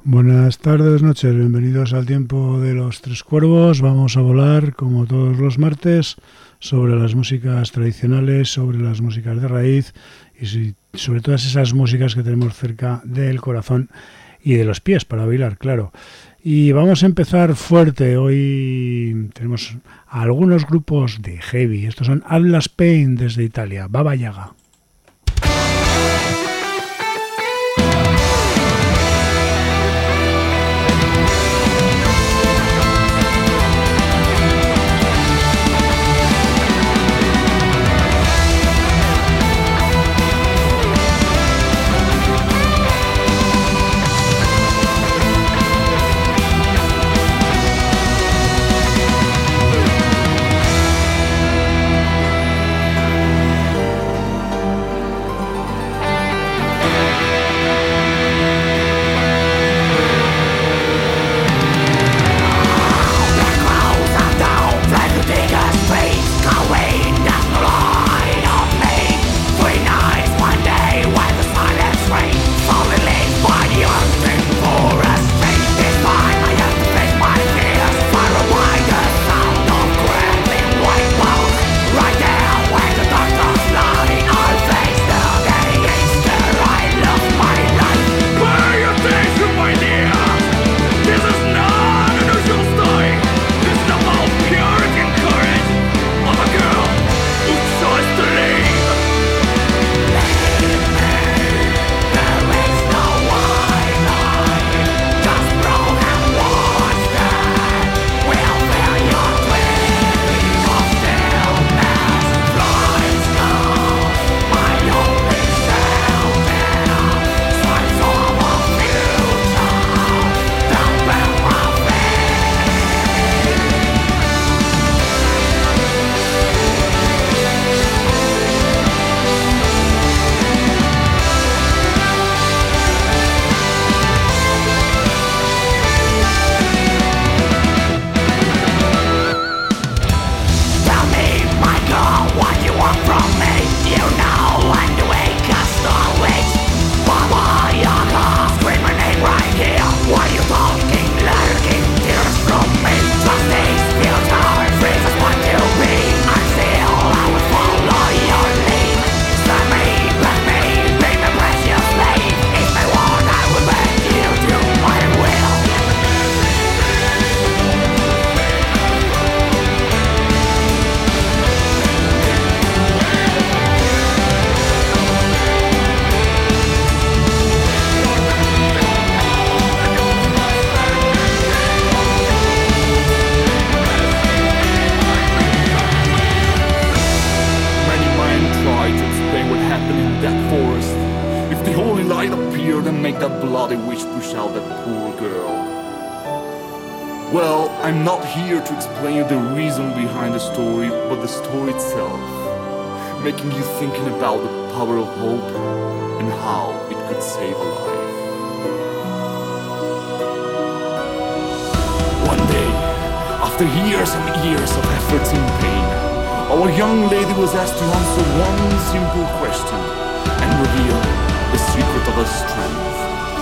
Buenas tardes, noches, bienvenidos al Tiempo de los Tres Cuervos. Vamos a volar, como todos los martes, sobre las músicas tradicionales, sobre las músicas de raíz y sobre todas esas músicas que tenemos cerca del corazón y de los pies para bailar, claro. Y vamos a empezar fuerte. Hoy tenemos algunos grupos de heavy. Estos son Atlas Pain desde Italia, Baba Yaga. Making you thinking about the power of hope and how it could save a life. One day, after years and years of efforts and pain, our young lady was asked to answer one simple question and reveal the secret of her strength.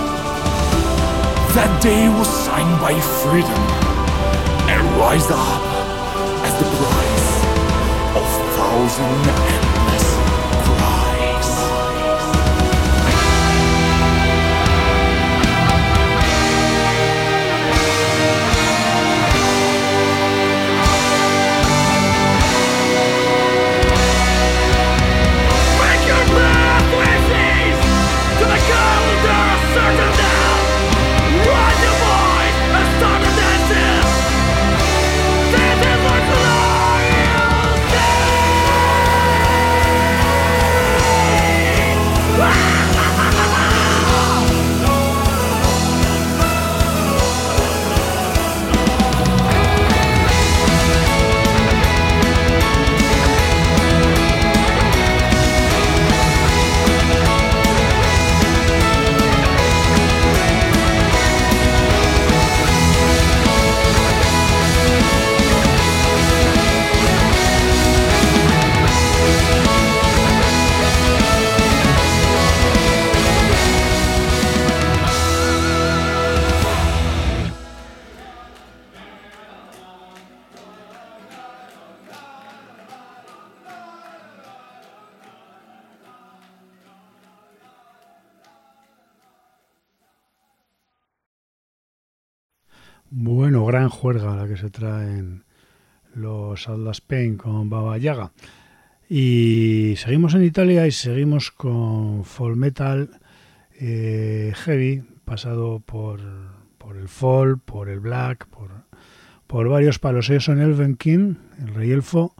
That day was signed by freedom and rised up as the prize of 1,000 endless cries. Break your breath, Ulysses, to the cold of certain death. Rise your voice and start the dances. This is our glory. Bueno, gran juerga la que se traen los Atlas Pain con Baba Yaga. Y seguimos en Italia y seguimos con folk metal heavy, pasado por el folk, por el black, por varios palos. Ellos son Elvenkin, el Rey Elfo.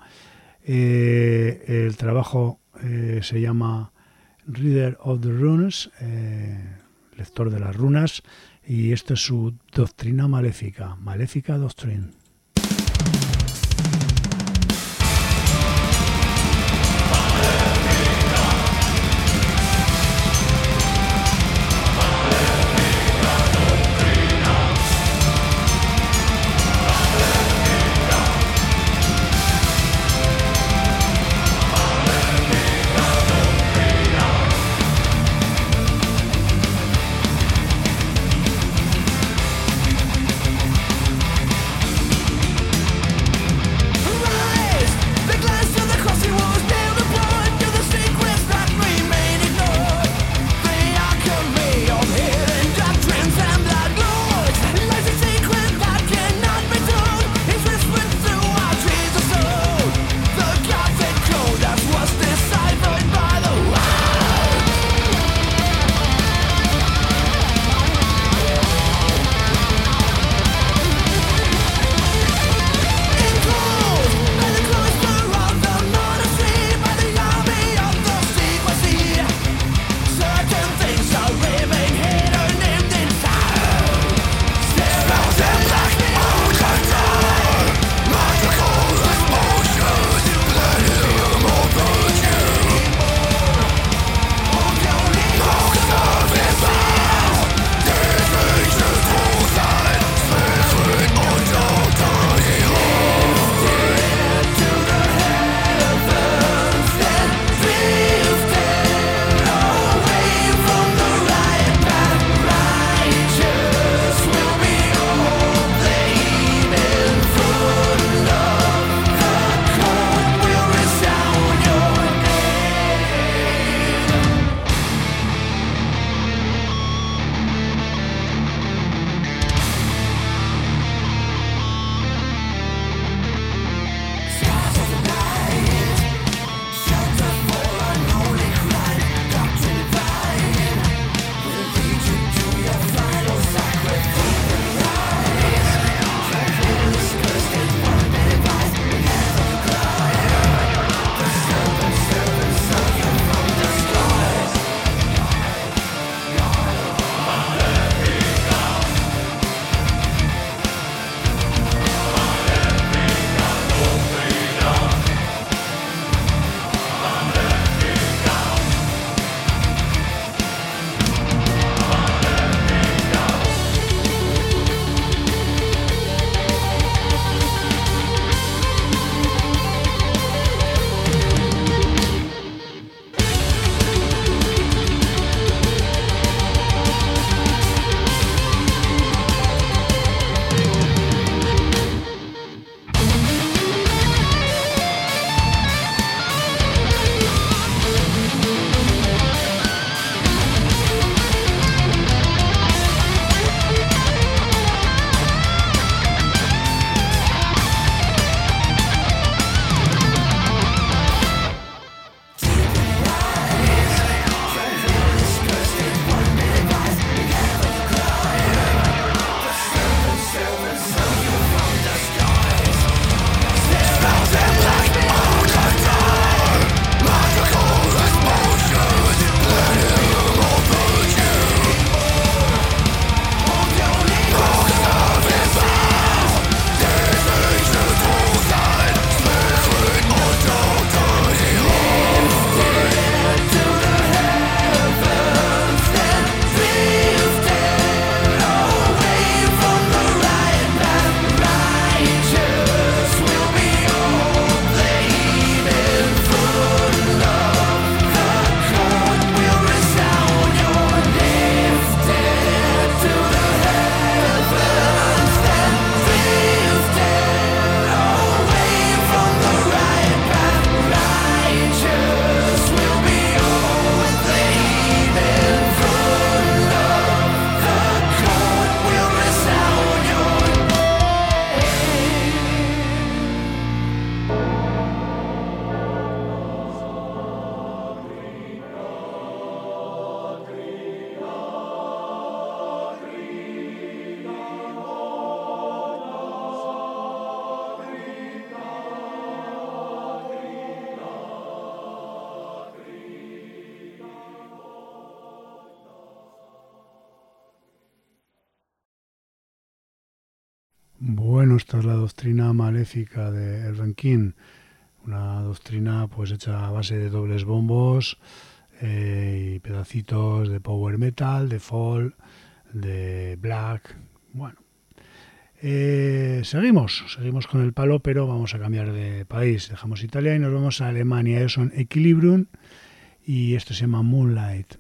El trabajo se llama Reader of the Runes, lector de las runas, y esto es su doctrina maléfica, Maléfica Doctrine. bueno, esta es la doctrina maléfica de Irving King, una doctrina pues hecha a base de dobles bombos y pedacitos de power metal, de folk, de black. Bueno, seguimos con el palo, pero vamos a cambiar de país. Dejamos Italia y nos vamos a Alemania. Ellos son Equilibrium y esto se llama Moonlight.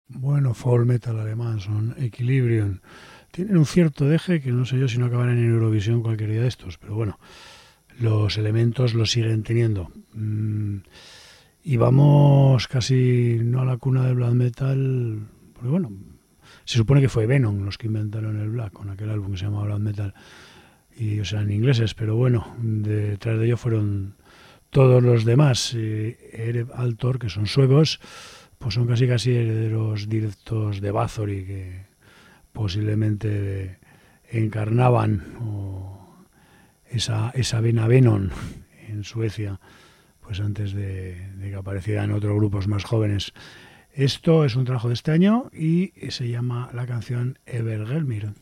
Bueno, folk metal alemán, son Equilibrium. Tienen un cierto deje que no sé yo si no acabarán en Eurovisión cualquier día de estos, pero bueno, los elementos los siguen teniendo. Y vamos casi no a la cuna del black metal, porque bueno, se supone que fue Venom los que inventaron el black con aquel álbum que se llamaba Black Metal, y o sea, en ingleses, pero bueno, detrás de ello fueron todos los demás. Erev Altor, que son suecos, pues son casi herederos directos de Bathory, que posiblemente encarnaban esa vena Venom en Suecia, pues antes de que aparecieran otros grupos más jóvenes. Esto es un trabajo de este año y se llama la canción Evergelmir.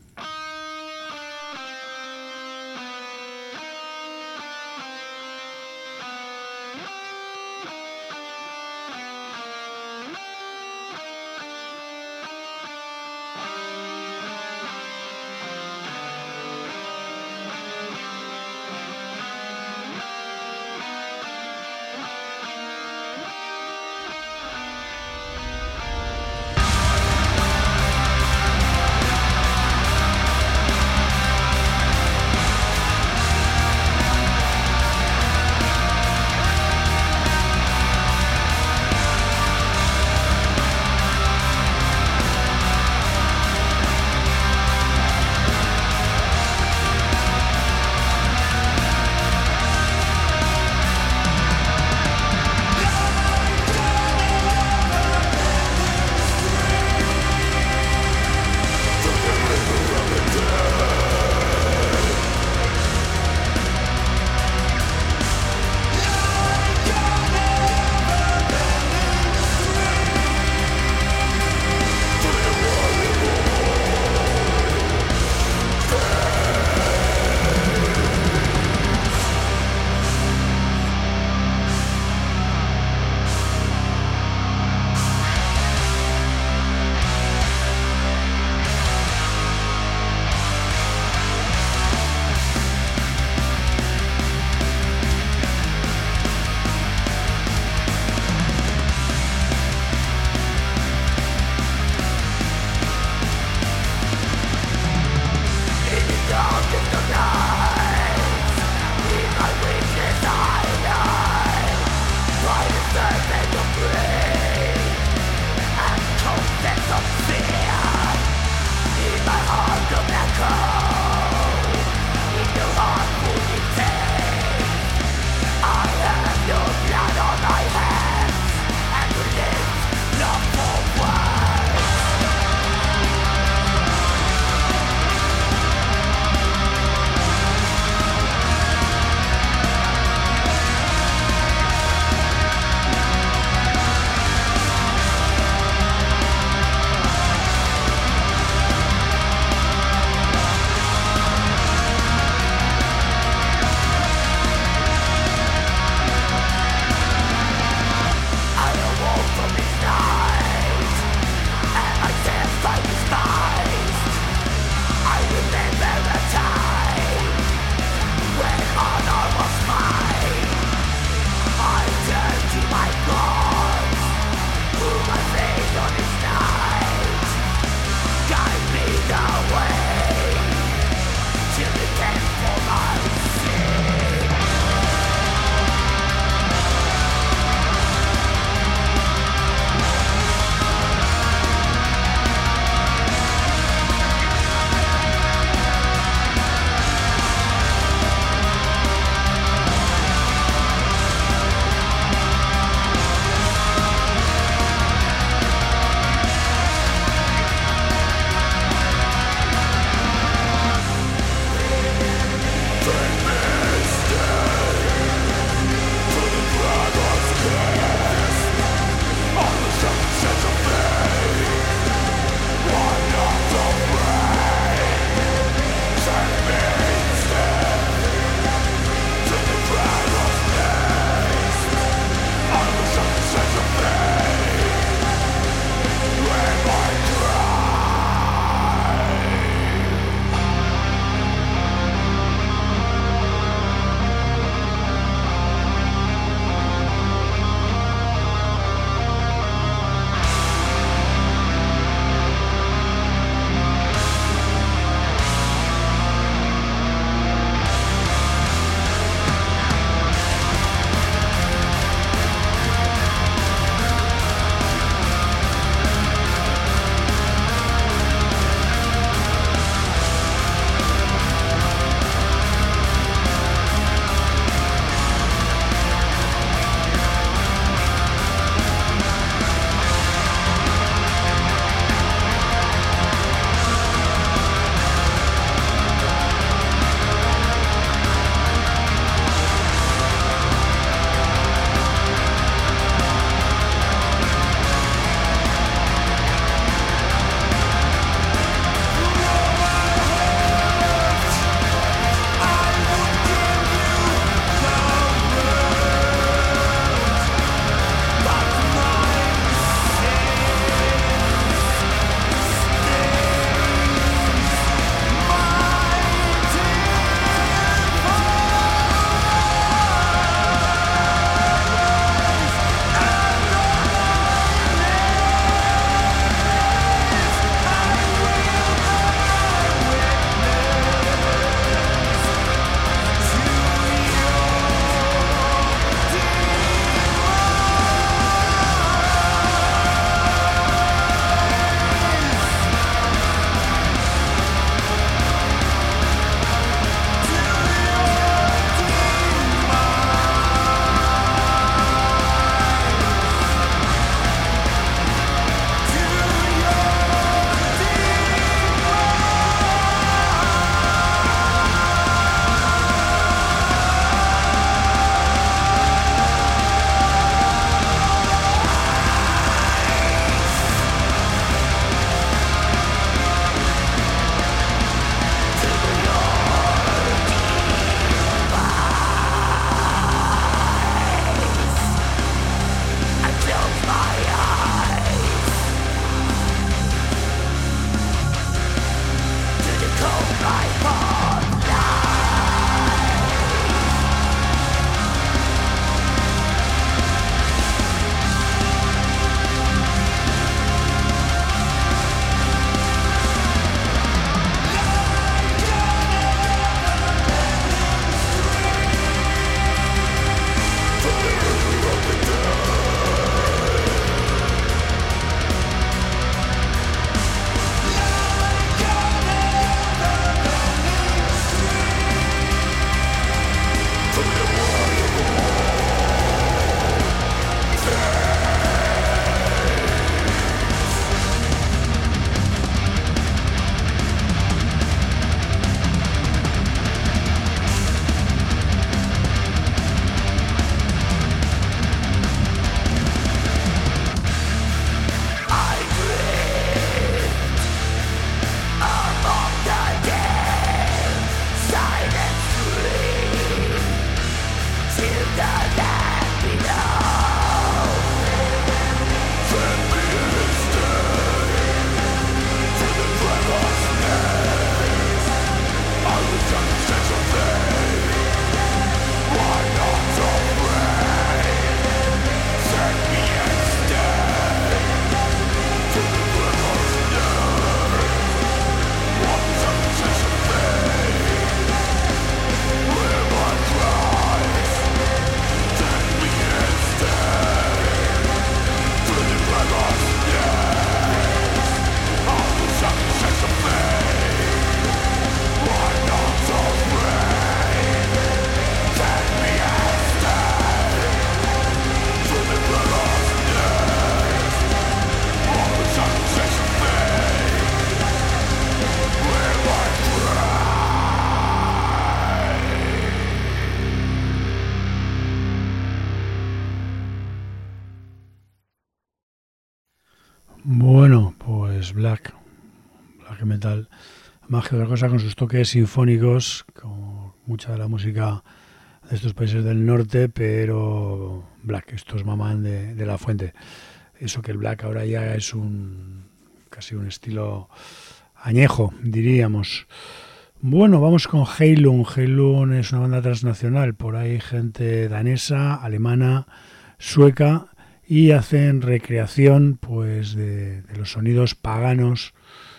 Bueno, pues black metal, más que otra cosa, con sus toques sinfónicos, como mucha de la música de estos países del norte, pero black, estos maman de la fuente. Eso que el black ahora ya es casi un estilo añejo, diríamos. Bueno, vamos con Heilung. Heilung es una banda transnacional, por ahí gente danesa, alemana, sueca, y hacen recreación pues de los sonidos paganos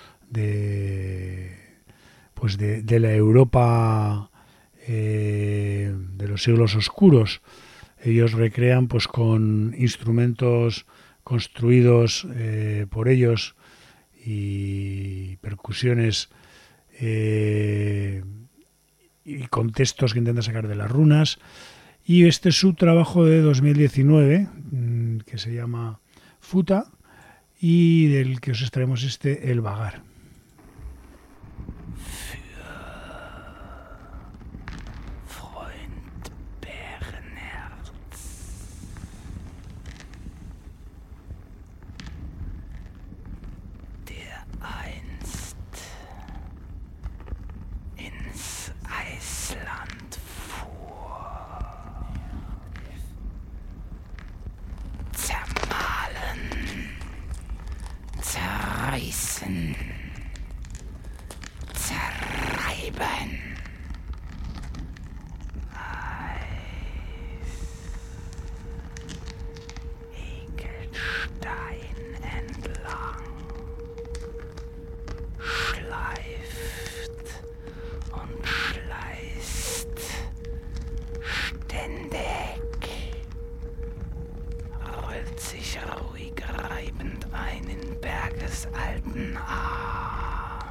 de la Europa de los siglos oscuros. Ellos recrean pues con instrumentos construidos por ellos y percusiones y contextos que intentan sacar de las runas. Y este es su trabajo de 2019, que se llama Futa, y del que os extraemos El Vagar. Zerreiben. Ekelstein entlang. Schleift und schleißt. Ständig. Rollt sich ruhig reibend ein in bergesalten Arm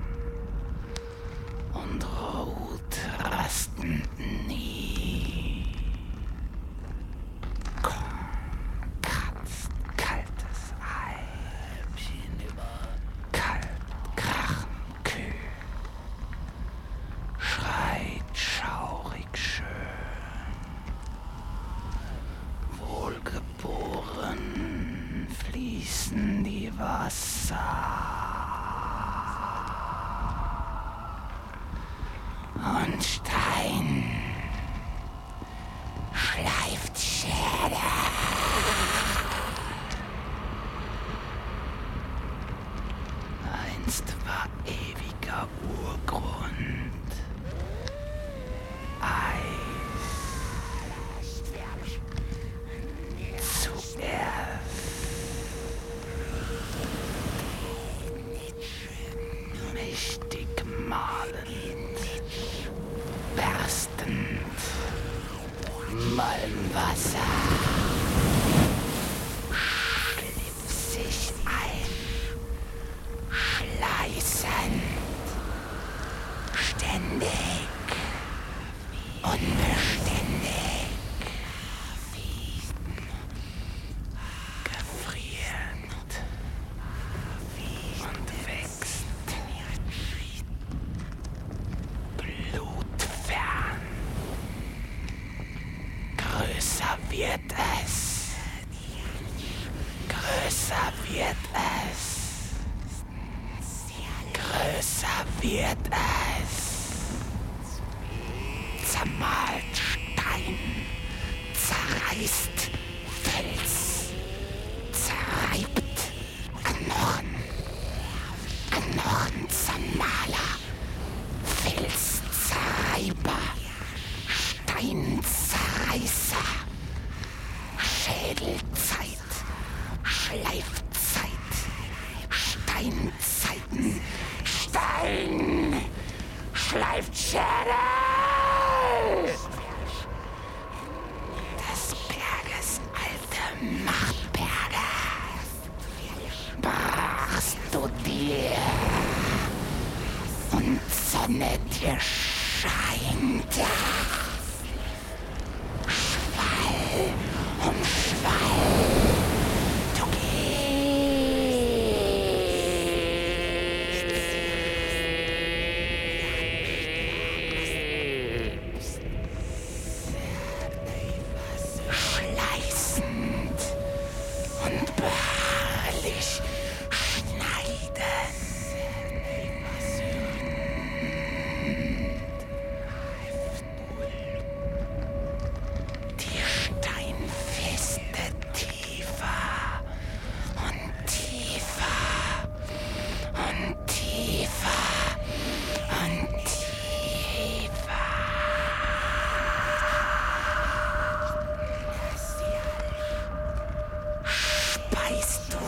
und ruht rastend nie. Kratzt kaltes Ei, kalt krachen Kühe, schreit schaurig schön, wohlgeboren fließen die Wasser. Und Stein schleift Schädel. Einst war ewiger Urgrund Eis. Zuerst mächtig malend, berstend, Malmwasser schliff sich ein, schleißend, ständig, unbeständig, gefrierend und wächst, blutfern. Größer wird es. Größer wird es. Größer wird es. Zermalt Stein, zerreißt Fels, zerreibt Knochen, Knochenzermaler, Felszerreiber, Steinzerreißer, Schädelzeit, Schleifzeit, Steinzeiten, Stein schleift Schädel. Des Berges alte Machtberge brachst du dir und Sonne dir scheint. Schwall um Schwall, du gehst. Schleißend und beharrlich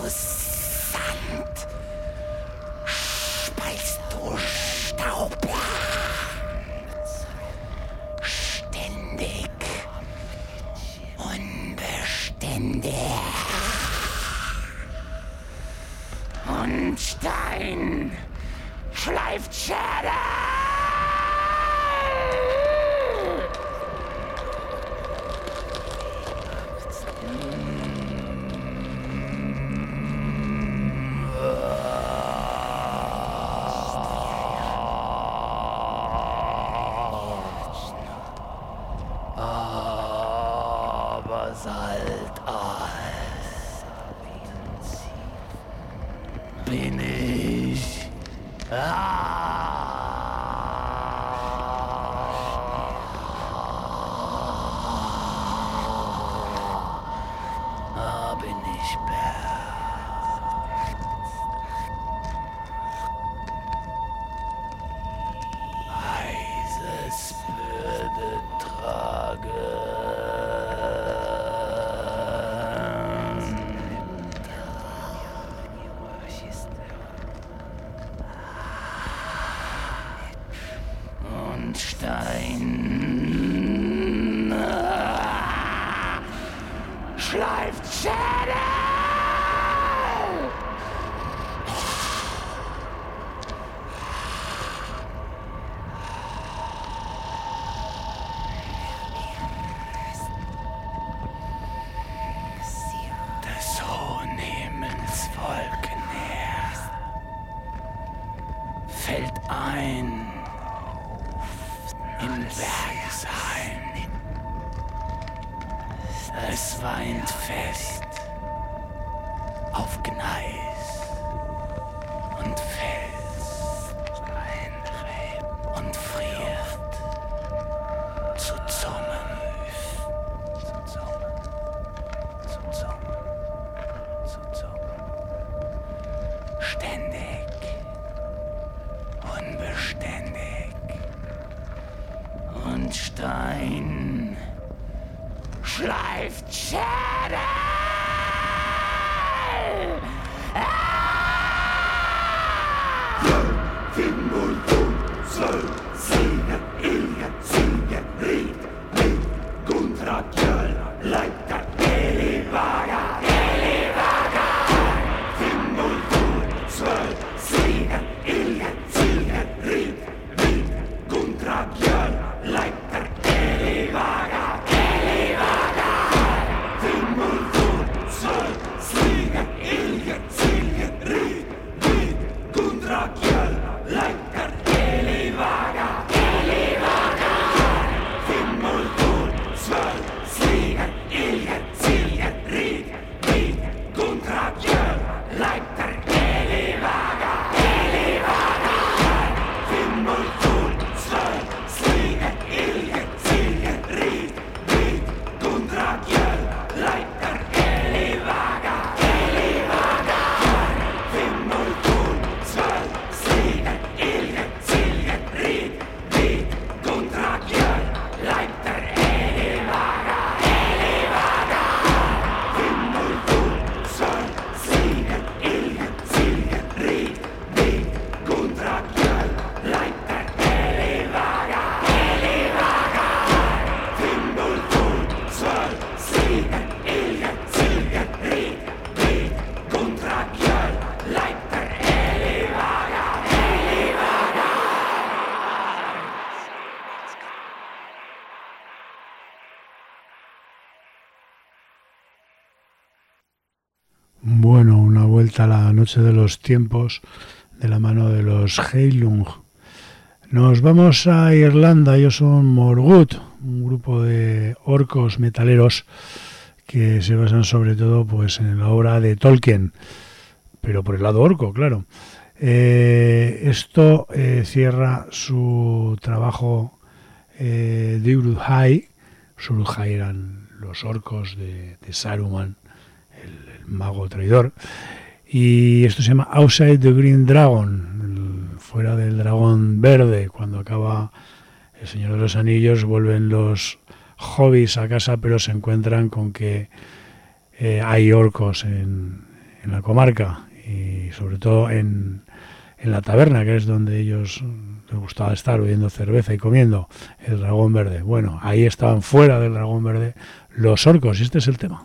Sand, speist du Staub. Ständig, unbeständig. Und Stein schleift Schädel. Aber salt bin ich. Bin ich heißes Bürde tragen. Und Stein schleift Schädel. Des hohen Himmels Wolkenheer fällt ein in Bergesheim. Es weint fest auf Gneis und Fels und friert zu Zommen. Ständig, unbeständig. Und Stein schleift Schädel. Bueno, una vuelta a la noche de los tiempos de la mano de los Heilung. Nos vamos a Irlanda. Ellos son Morgut, un grupo de orcos metaleros que se basan sobre todo pues en la obra de Tolkien, pero por el lado orco, claro. Esto cierra su trabajo de Uruk-hai. Uruk-hai eran los orcos de Saruman, el mago traidor. Y esto se llama Outside the Green Dragon, fuera del dragón verde. Cuando acaba El Señor de los Anillos vuelven los hobbits a casa, pero se encuentran con que hay orcos en en la comarca y sobre todo en la taberna, que es donde ellos les gustaba estar bebiendo cerveza y comiendo el Dragón Verde. Bueno, ahí estaban fuera del Dragón Verde los orcos y este es el tema.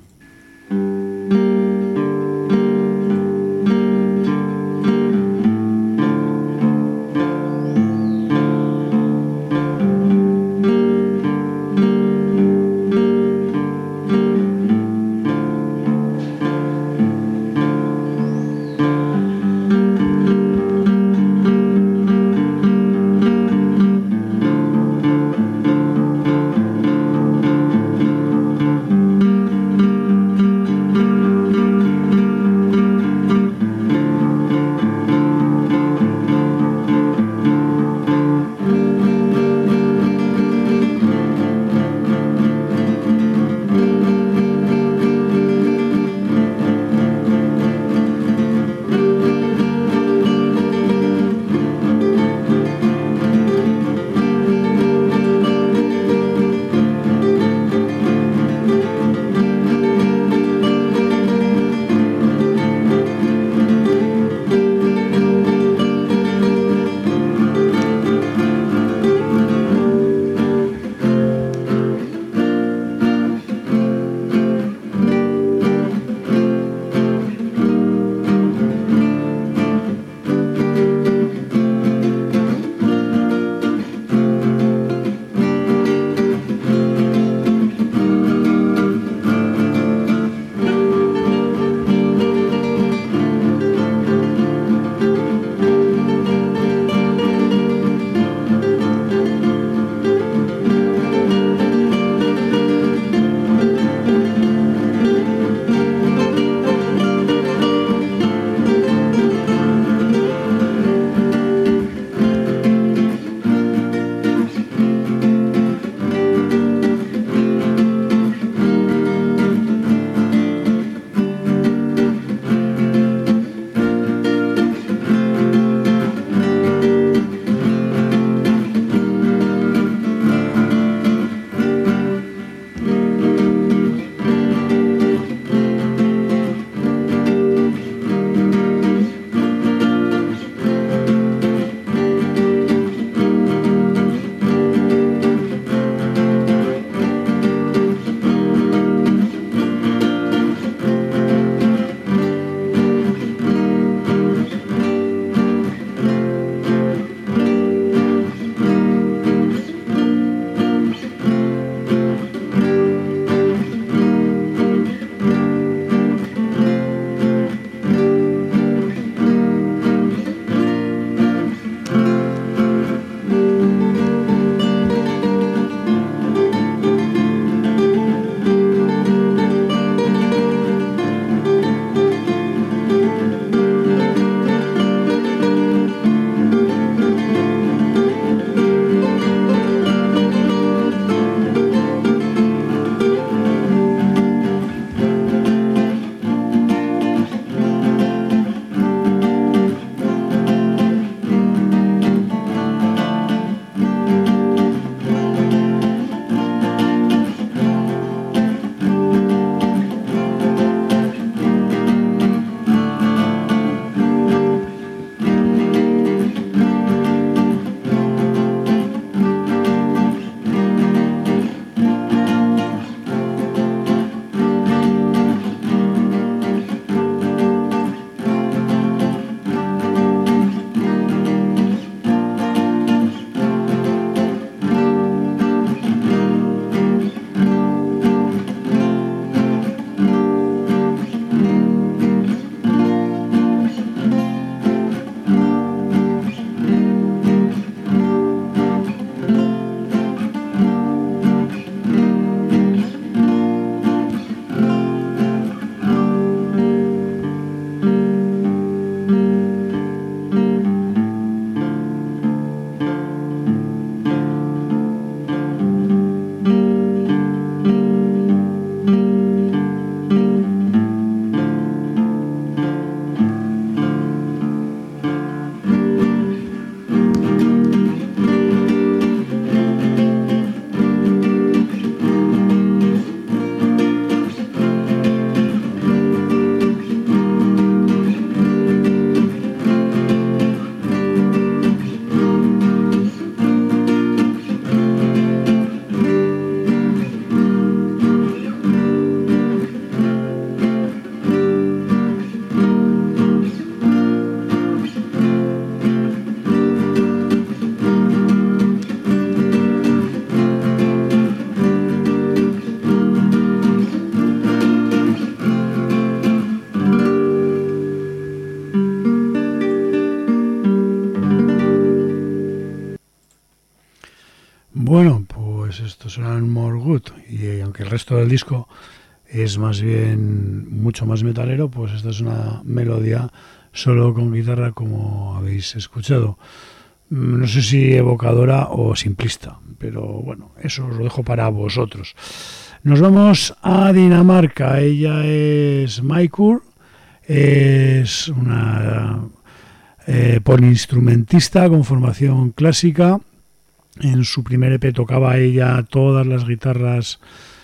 Good. Y aunque el resto del disco es más bien mucho más metalero, pues esta es una melodía solo con guitarra, como habéis escuchado. No sé si evocadora o simplista, pero bueno, eso os lo dejo para vosotros. Nos vamos a Dinamarca. Ella es Maikur, es una polinstrumentista con formación clásica. En su primer EP tocaba ella todas las guitarras,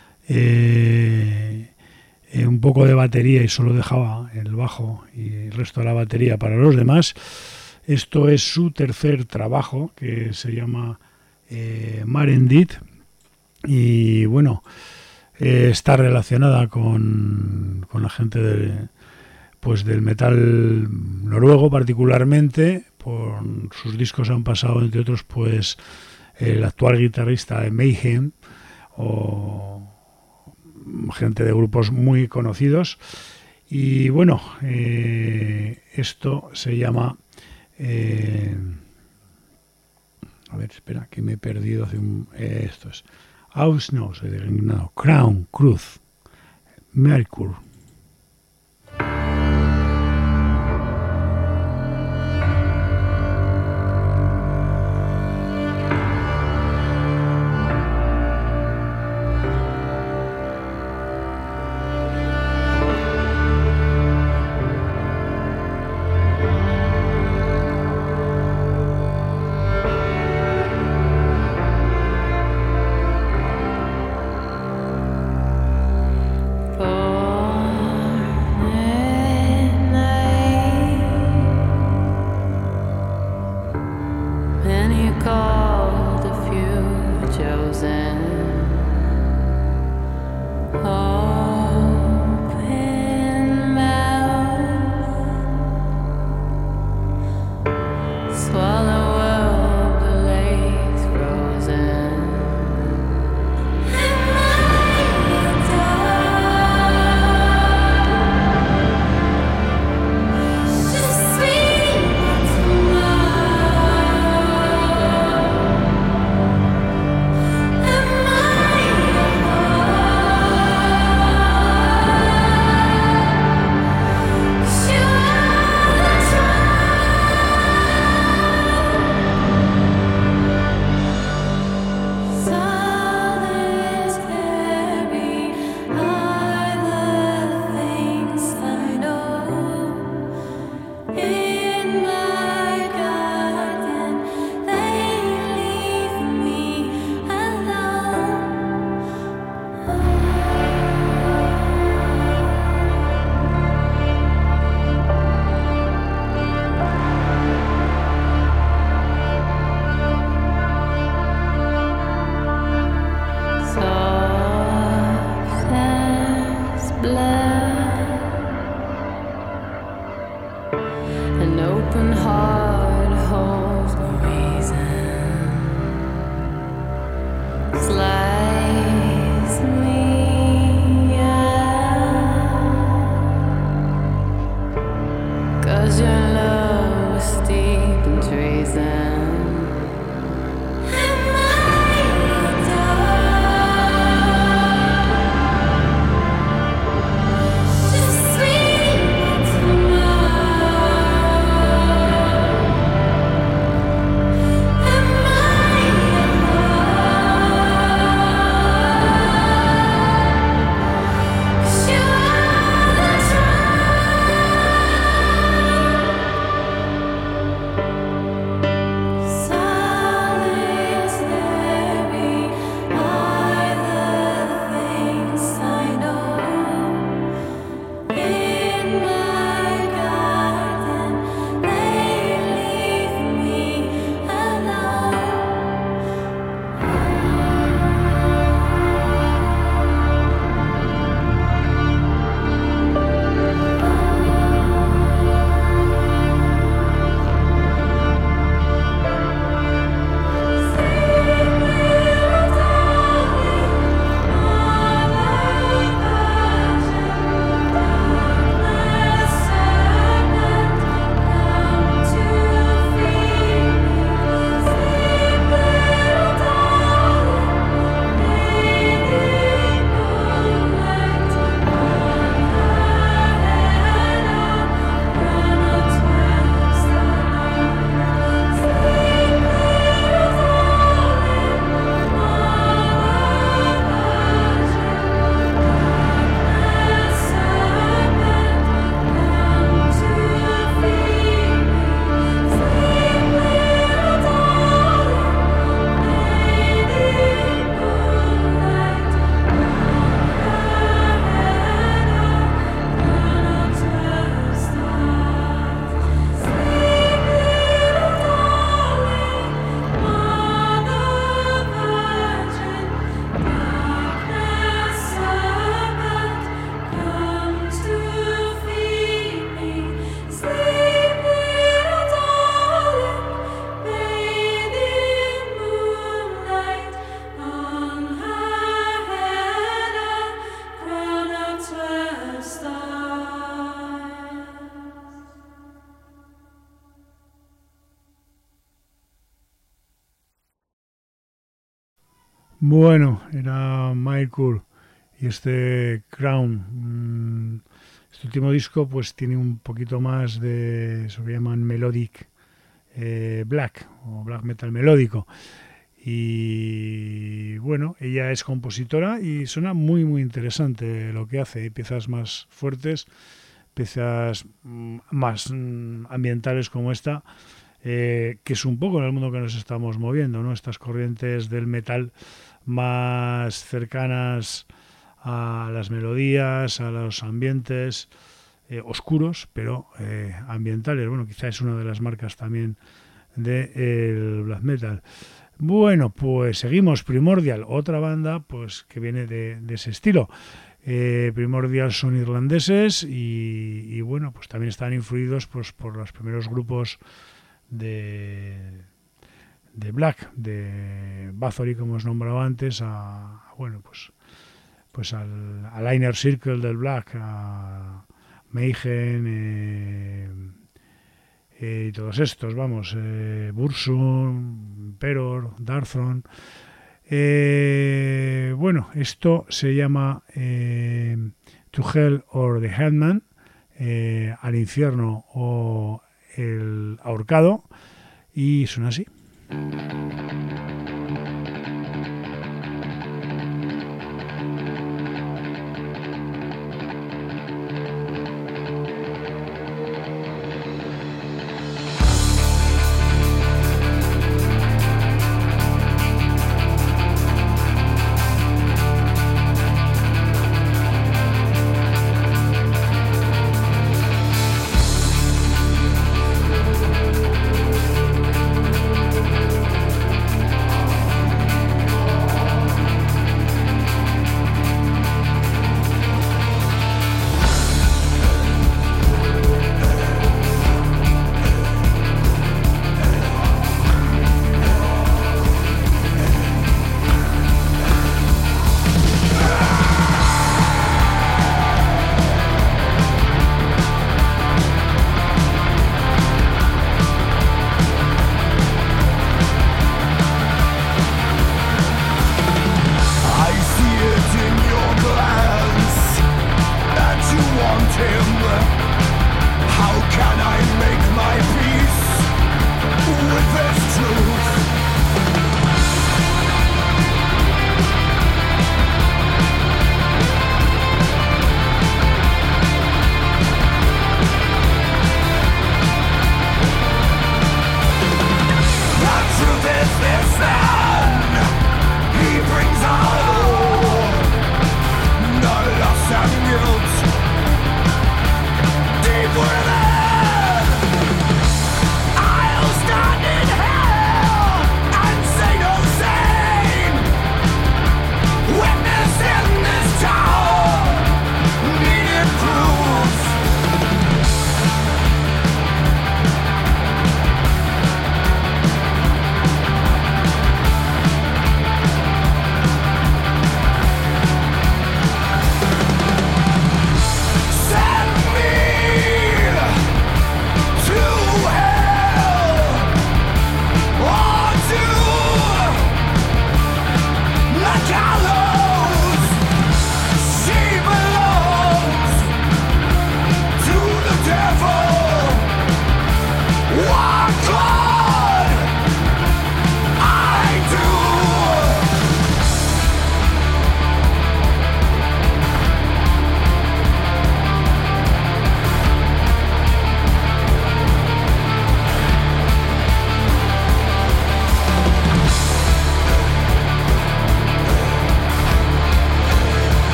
un poco de batería, y solo dejaba el bajo y el resto de la batería para los demás. Esto es su tercer trabajo, que se llama Marendit, y bueno, está relacionada con la gente del metal noruego particularmente. Por sus discos han pasado, entre otros, pues el actual guitarrista de Mayhem o gente de grupos muy conocidos. Y bueno, esto se llama a ver, espera, que me he perdido hace esto es Crown, Cruz, Mercury. For Bueno, era Michael y este Crown. Este último disco pues tiene un poquito más de eso que llaman melodic black o black metal melódico. Y bueno, ella es compositora y suena muy muy interesante lo que hace. Hay piezas más fuertes, piezas más ambientales como esta, que es un poco en el mundo que nos estamos moviendo, ¿no? Estas corrientes del metal más cercanas a las melodías, a los ambientes oscuros, pero ambientales. Bueno, quizá es una de las marcas también del black metal. Bueno, pues seguimos. Primordial, otra banda pues que viene de ese estilo. Primordial son irlandeses y bueno, pues también están influidos pues por los primeros grupos de black, de Bathory, como os nombraba antes, bueno, pues al Inner Circle del black, a Mayhem, y todos estos, vamos, Burzum, Emperor, Darkthrone. Bueno, esto se llama To Hell or the Headman, al infierno o el ahorcado, y suena así. Deep within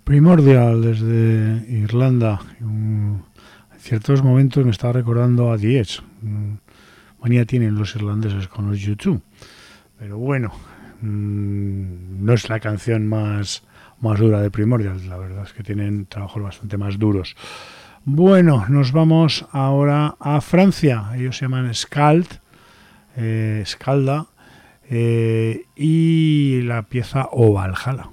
Primordial desde Irlanda. En ciertos momentos me estaba recordando a The Edge. Manía tienen los irlandeses con los U2. Pero bueno, no es la canción más dura de Primordial. La verdad es que tienen trabajos bastante más duros. Bueno, nos vamos ahora a Francia. Ellos se llaman Scalda. Y la pieza O Valhalla.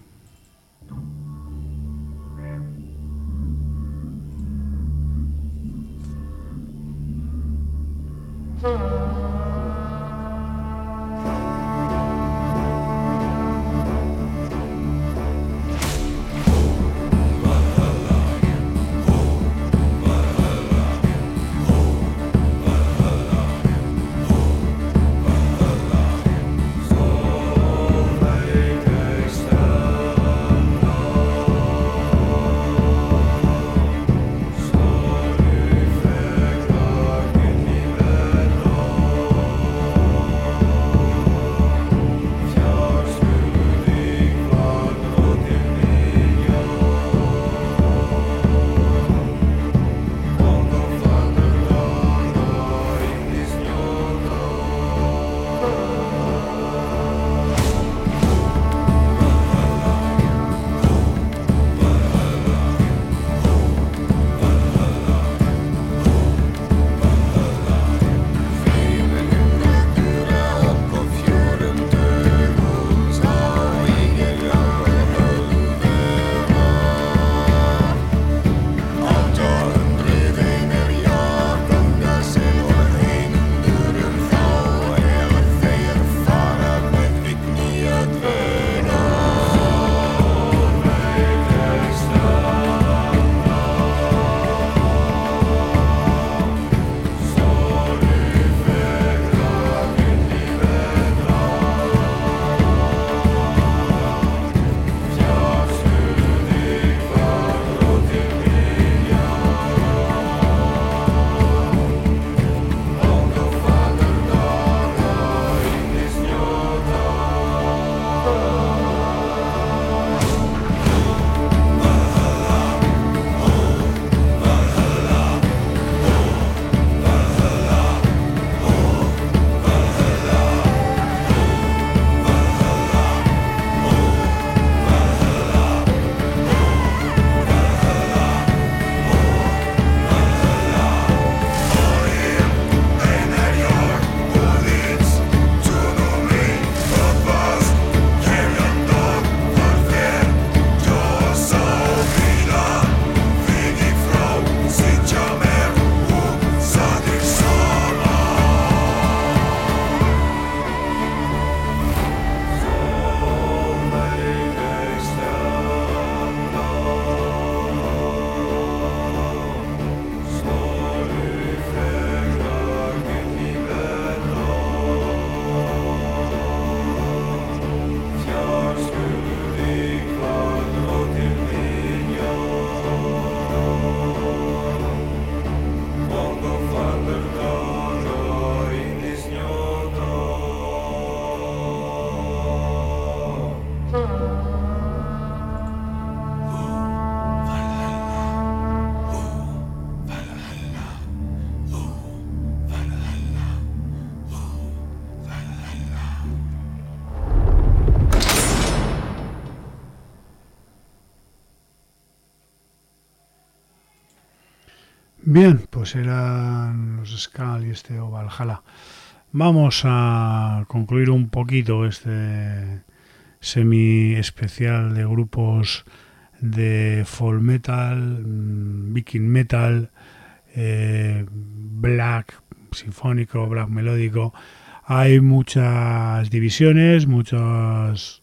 Bien, pues eran los Skal y este O Valhalla. Vamos a concluir un poquito este semi-especial de grupos de folk metal, viking metal, black sinfónico, black melódico. Hay muchas divisiones, muchas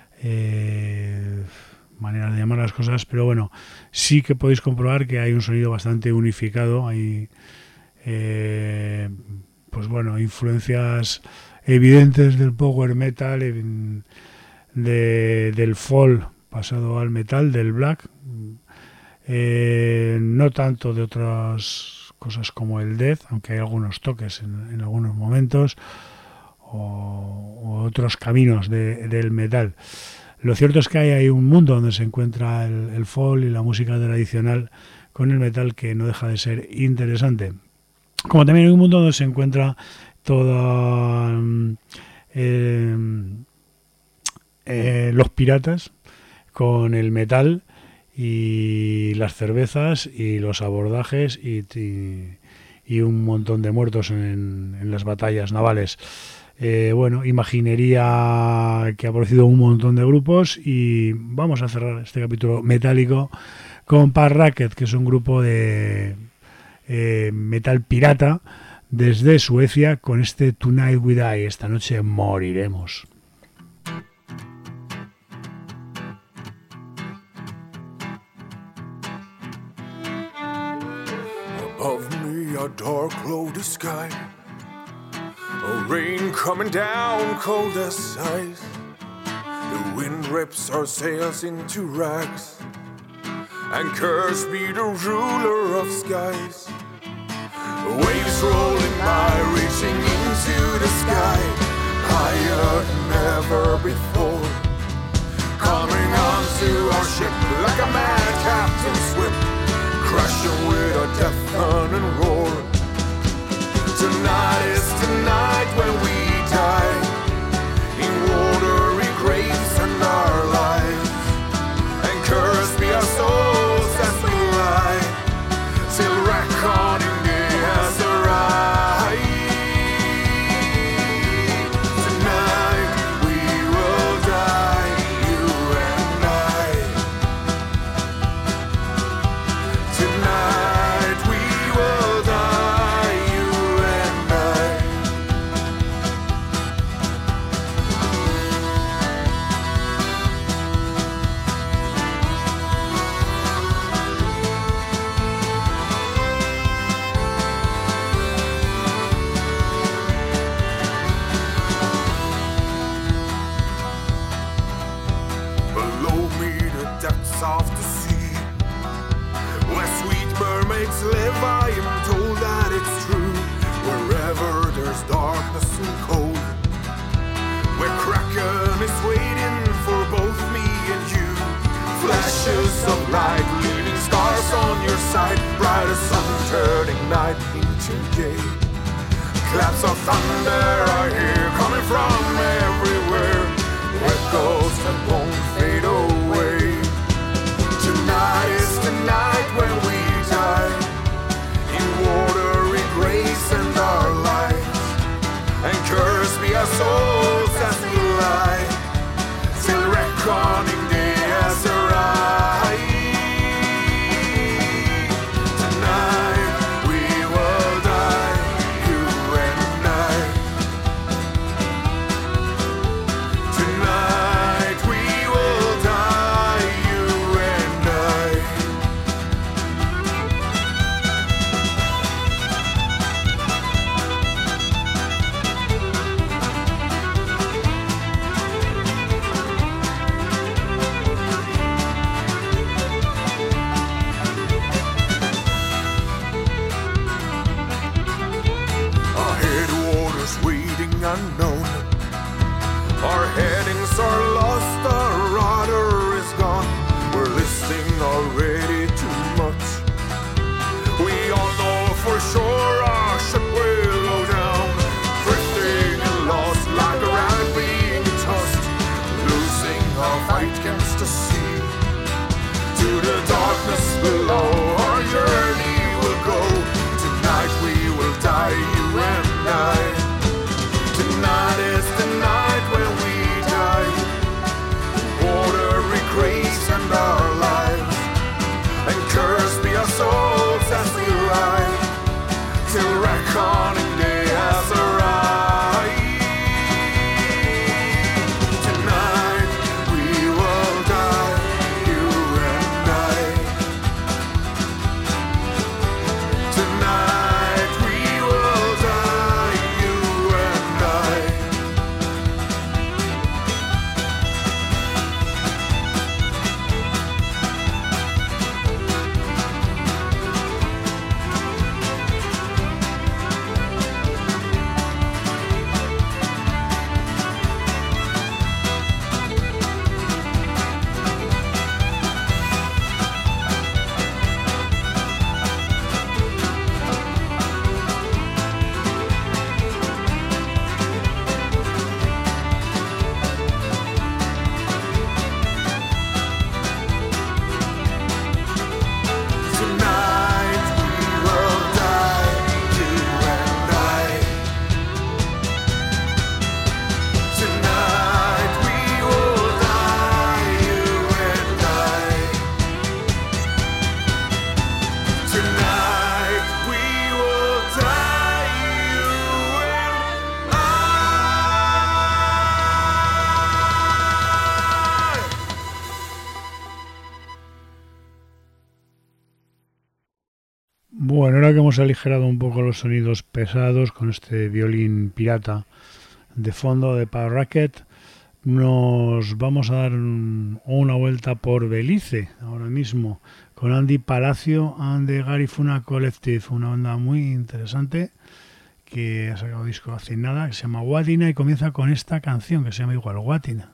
maneras de llamar las cosas, pero bueno, sí que podéis comprobar que hay un sonido bastante unificado. Hay pues bueno, influencias evidentes del power metal, del folk pasado al metal, del black, no tanto de otras cosas como el death, aunque hay algunos toques en algunos momentos, o otros caminos del metal. Lo cierto es que hay un mundo donde se encuentra el folk y la música tradicional con el metal que no deja de ser interesante. Como también hay un mundo donde se encuentra toda los piratas con el metal y las cervezas y los abordajes y un montón de muertos en las batallas navales. Bueno, imaginería que ha producido un montón de grupos, y vamos a cerrar este capítulo metálico con Punk Racket, que es un grupo de metal pirata desde Suecia, con este Tonight We Die, esta noche moriremos. Above me a dark cloudy sky, a rain coming down cold as ice. The wind rips our sails into rags, and cursed be the ruler of skies. Waves rolling by, reaching into the sky, higher than ever before. Coming onto our ship like a mad captain's whip, crashing with a deafening roar. Tonight is the night when we die, in watery graves and our lives, and cursed be our souls as we lie, till reckoning day has arrived. Tonight we will die, you and I. Tonight we will die, you and I. Below me the depths of the sea, where sweet mermaids live, I am told that it's true. Wherever there's darkness and cold, where Kraken is waiting for both me and you. Flashes of light, leaving scars on your side, bright as sun turning night into day. Claps of thunder I hear coming from everywhere, echoes that won't fade away. Tonight is the night when we die, in watery grace and our lives, and cursed be our souls as we lie, till reckoning day has arrived. Tonight we will die, you and I. Bueno, ahora que hemos aligerado un poco los sonidos pesados con este violín pirata de fondo de Power Racket, nos vamos a dar una vuelta por Belice ahora mismo con Andy Palacio and the Garifuna Collective, una banda muy interesante que ha sacado disco hace nada, que se llama Watina, y comienza con esta canción que se llama igual, Watina.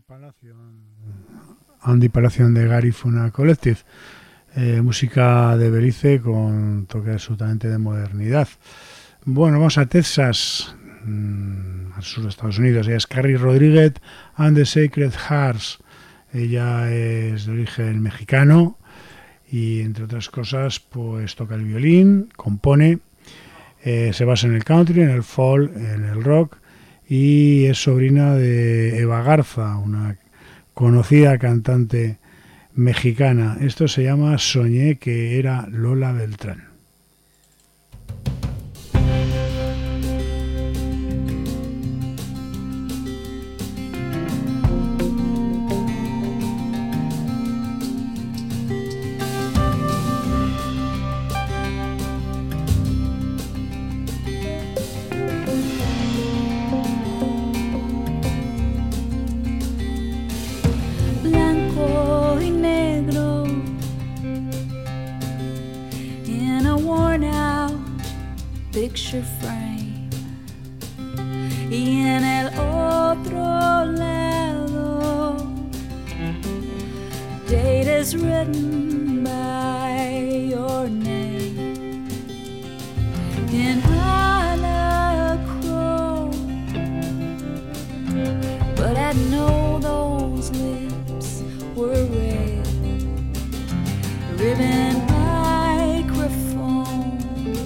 Andy Palacio de Garifuna Collective. Música de Belice con toque absolutamente de modernidad. Bueno, vamos a Texas, al sur de Estados Unidos. Ella es Carrie Rodríguez and the Sacred Hearts. Ella es de origen mexicano y, entre otras cosas, pues toca el violín, compone, se basa en el country, en el folk, en el rock, y es sobrina de Eva Garza, una conocida cantante mexicana. Esto se llama Soñé que era Lola Beltrán. Picture frame y en el otro lado date is written by your name in monochrome, but I know those lips were red, ribbon microphone,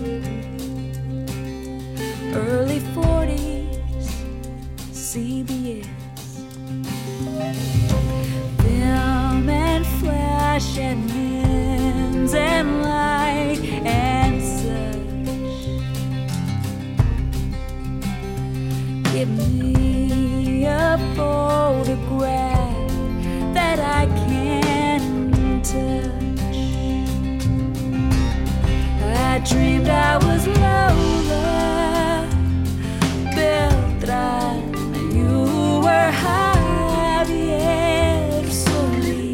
early 40s, CBS, film and flash and lens and light and such. Give me a photograph that I can touch. I dreamed I was Lola Beltrán, you were Javier Solís.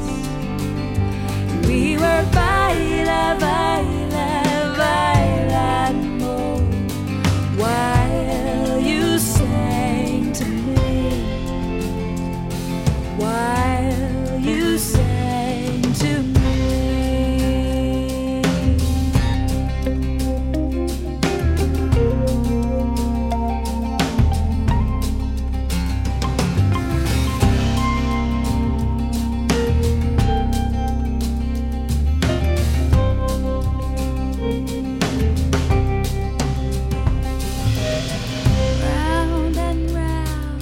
We were baila, baila, bailando while you sang to me, while you sang to me. Round and round,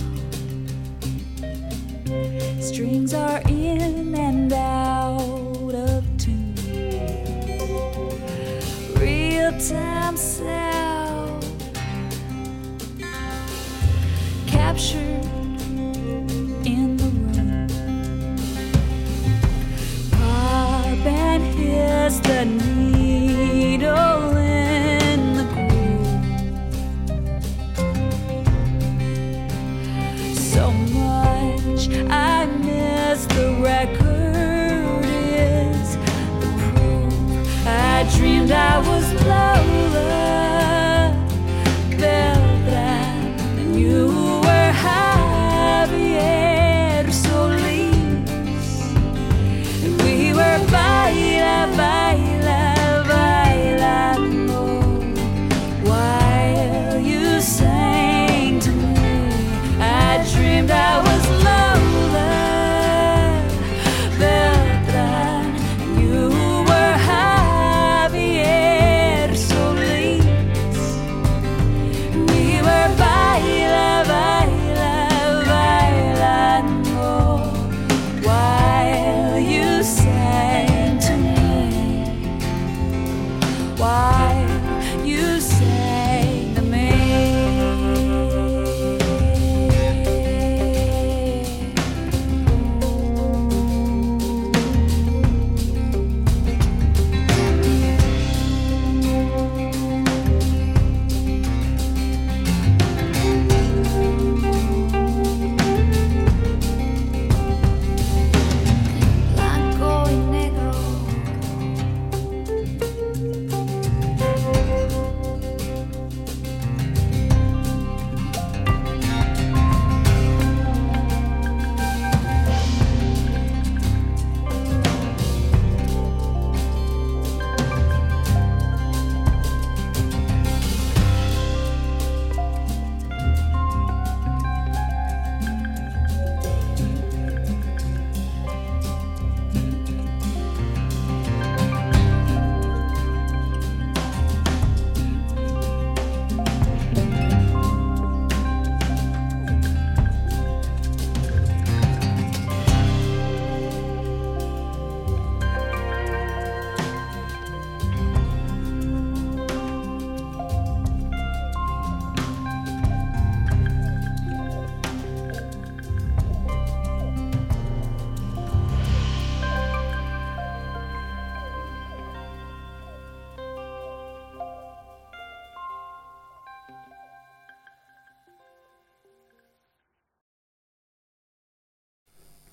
strings are in and out of tune. Real-time sound captured in the room. Pop and hiss the needle in the groove. So much I miss, the record is the proof. I dreamed I was Lola Beltrán and you were Javier Solís, and we were baila, baila, bailando while you sang to me. I dreamed I was Lola Beltrán and you were Javier Solís.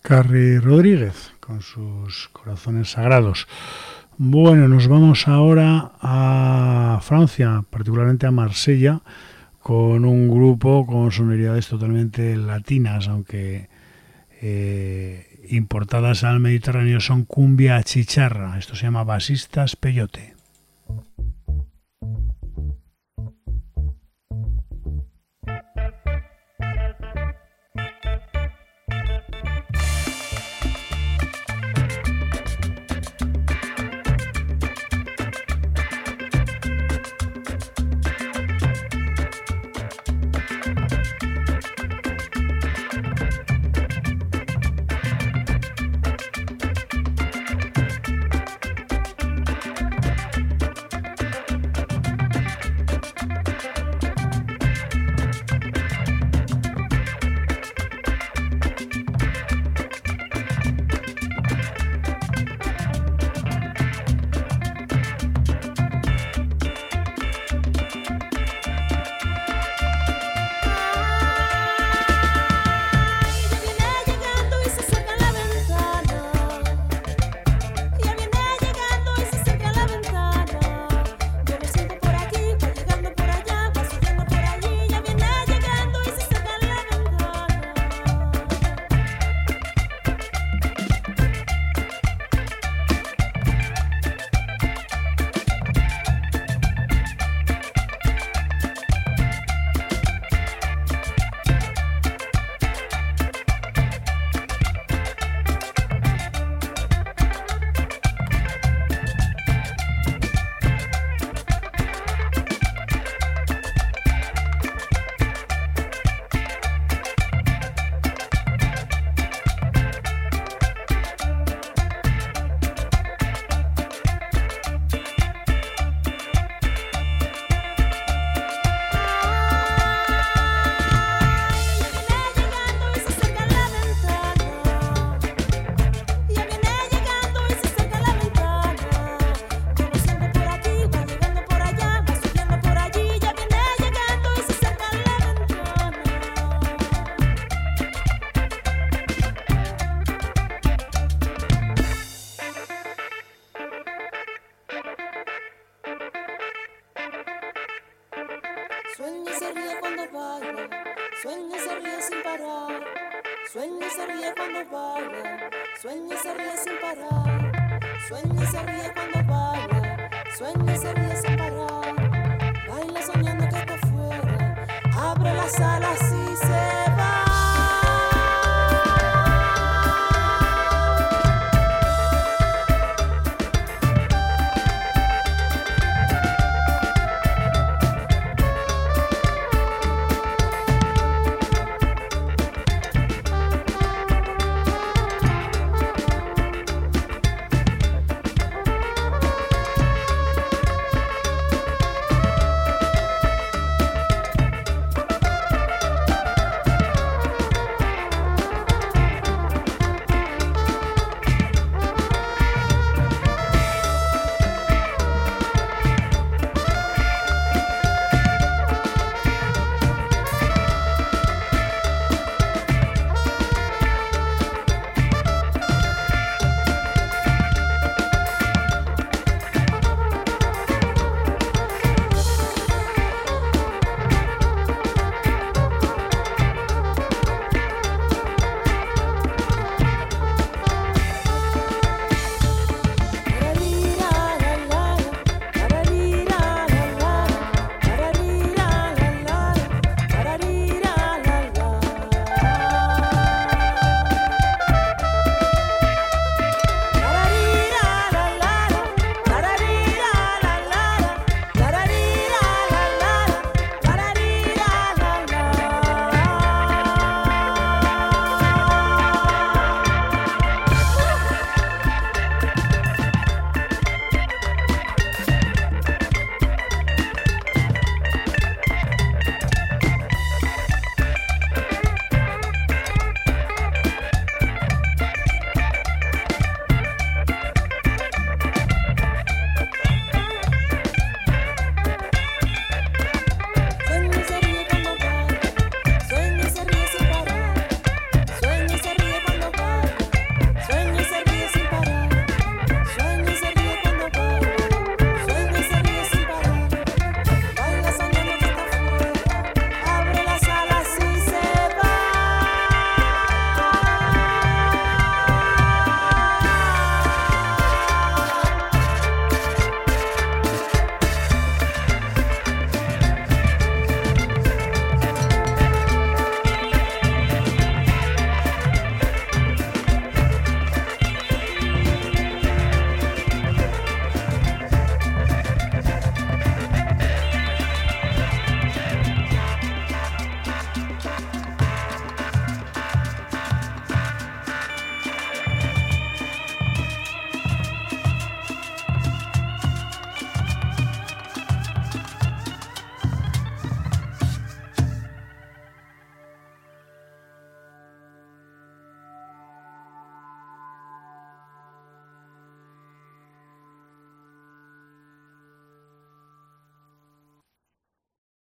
Carrie Rodríguez con sus Corazones Sagrados. Bueno, nos vamos ahora a Francia, particularmente a Marsella, con un grupo con sonoridades totalmente latinas, aunque importadas al Mediterráneo, son cumbia chicharra. Esto se llama Basistas Peyote. Sueña y se ríe cuando baila, sueña y se ríe sin parar. Sueña y se ríe cuando baila, sueña y se ríe sin parar. Sueña y se ríe cuando baila, sueña y se ríe sin parar. Baila soñando que está afuera, abre las alas y se va.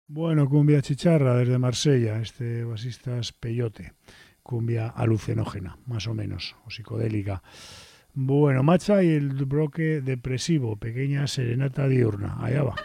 Bueno, cumbia chicharra desde Marsella, este basista es Peyote, cumbia alucinógena, más o menos, o psicodélica. Bueno, Macha y el bloque depresivo, pequeña serenata diurna, allá va.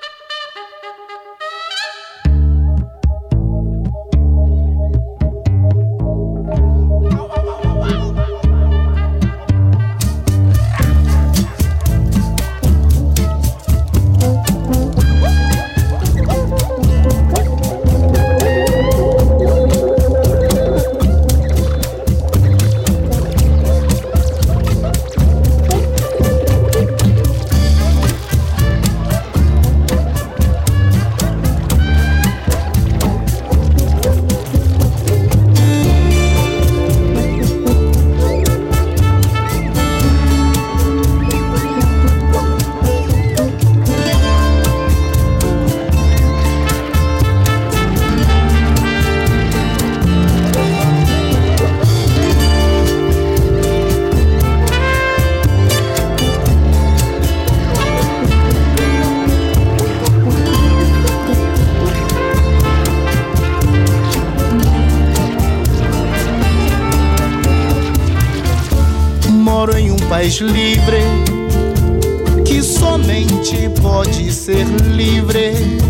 país livre, que somente pode ser livre.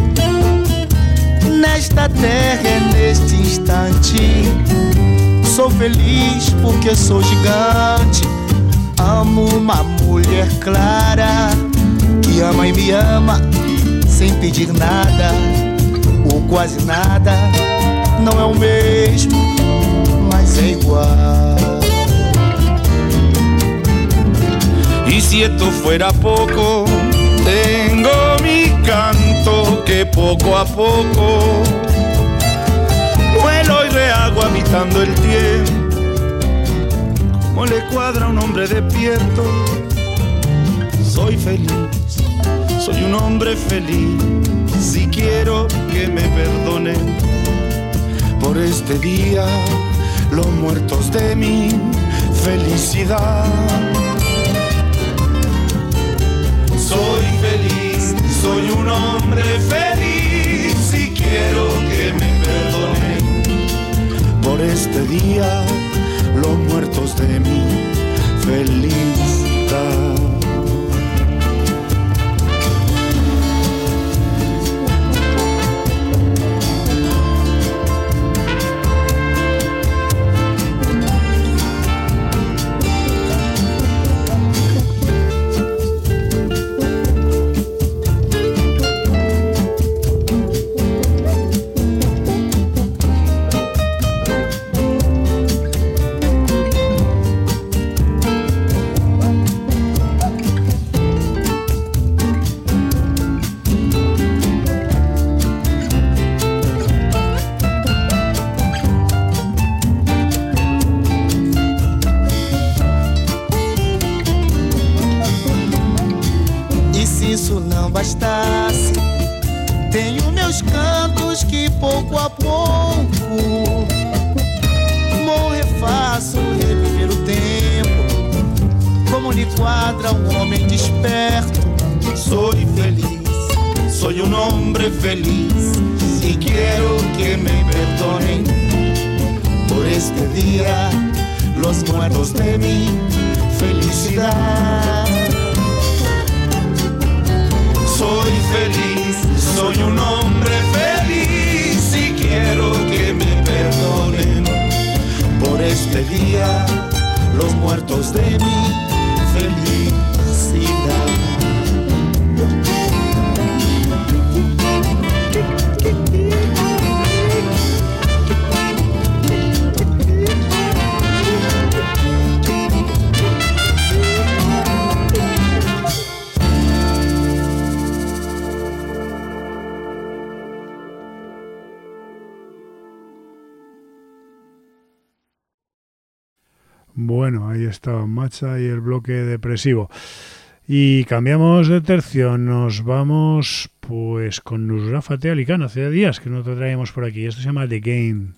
Nesta terra, neste instante, sou feliz porque sou gigante. Amo uma mulher clara, que ama e me ama, sem pedir nada, ou quase nada. Não é o mesmo, mas é igual. Y si esto fuera poco, tengo mi canto que poco a poco vuelo y rehago habitando el tiempo. Como le cuadra a un hombre despierto, soy feliz, soy un hombre feliz. Si quiero que me perdonen por este día los muertos de mi felicidad. Soy feliz, soy un hombre feliz. Si quiero que me perdonen por este día los muertos de mi felicidad. Bastasse, tenho meus cantos que pouco a pouco vou refaço reviver o tempo, como lhe quadra um homem desperto. Soy feliz, soy un hombre feliz. Si quiero que me perdonen por este día los muertos de mi felicidad. Soy feliz, soy un hombre feliz. Si quiero que me perdonen por este día los muertos de mi felicidad. Bueno, ahí estaba Macha y el bloque depresivo. Y cambiamos de tercio, nos vamos pues con Nusrat Fateh Ali Khan, hace días que no te traíamos por aquí. Esto se llama The Game.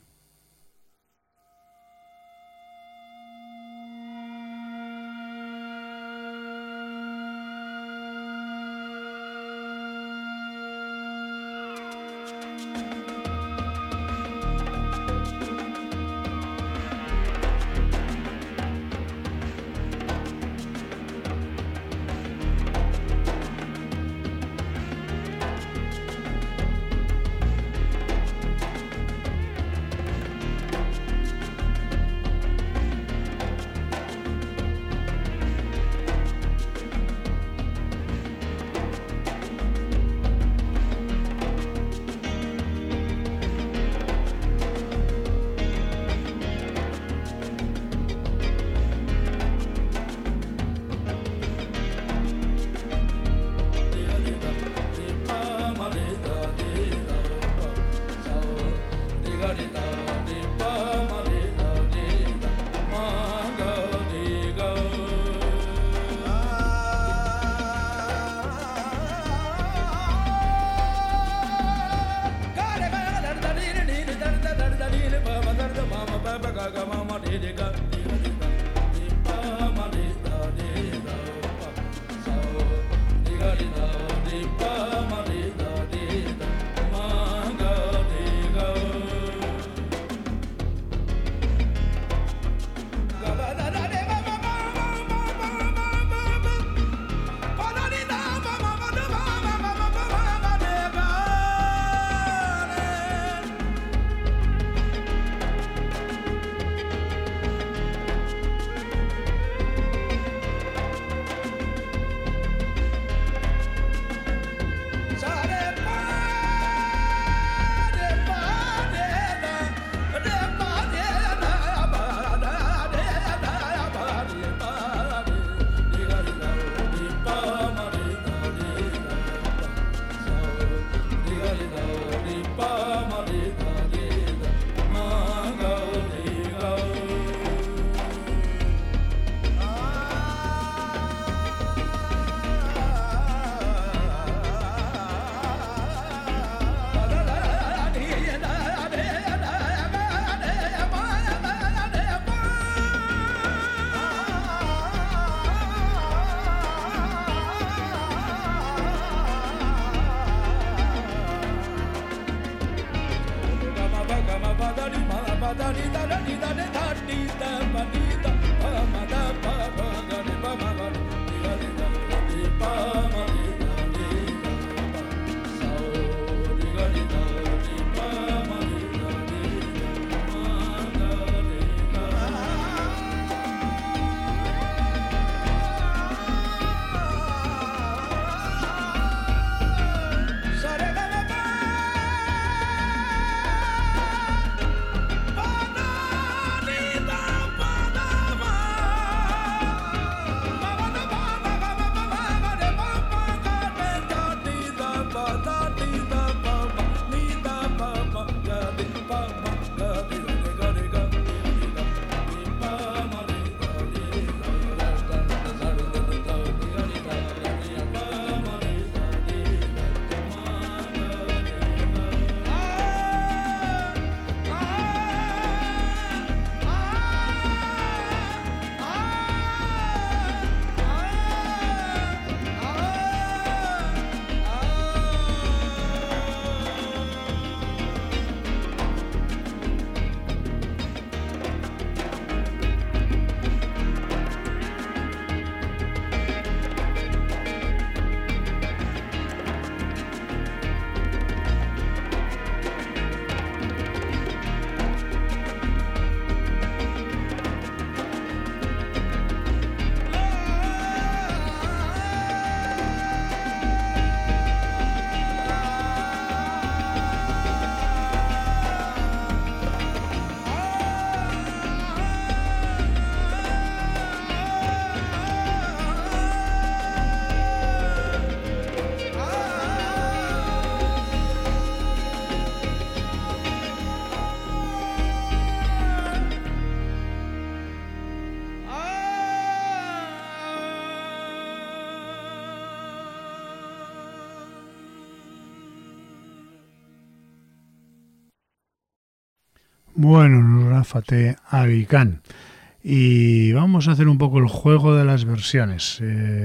Bueno, Nurafate Abican. Y vamos a hacer un poco el juego de las versiones.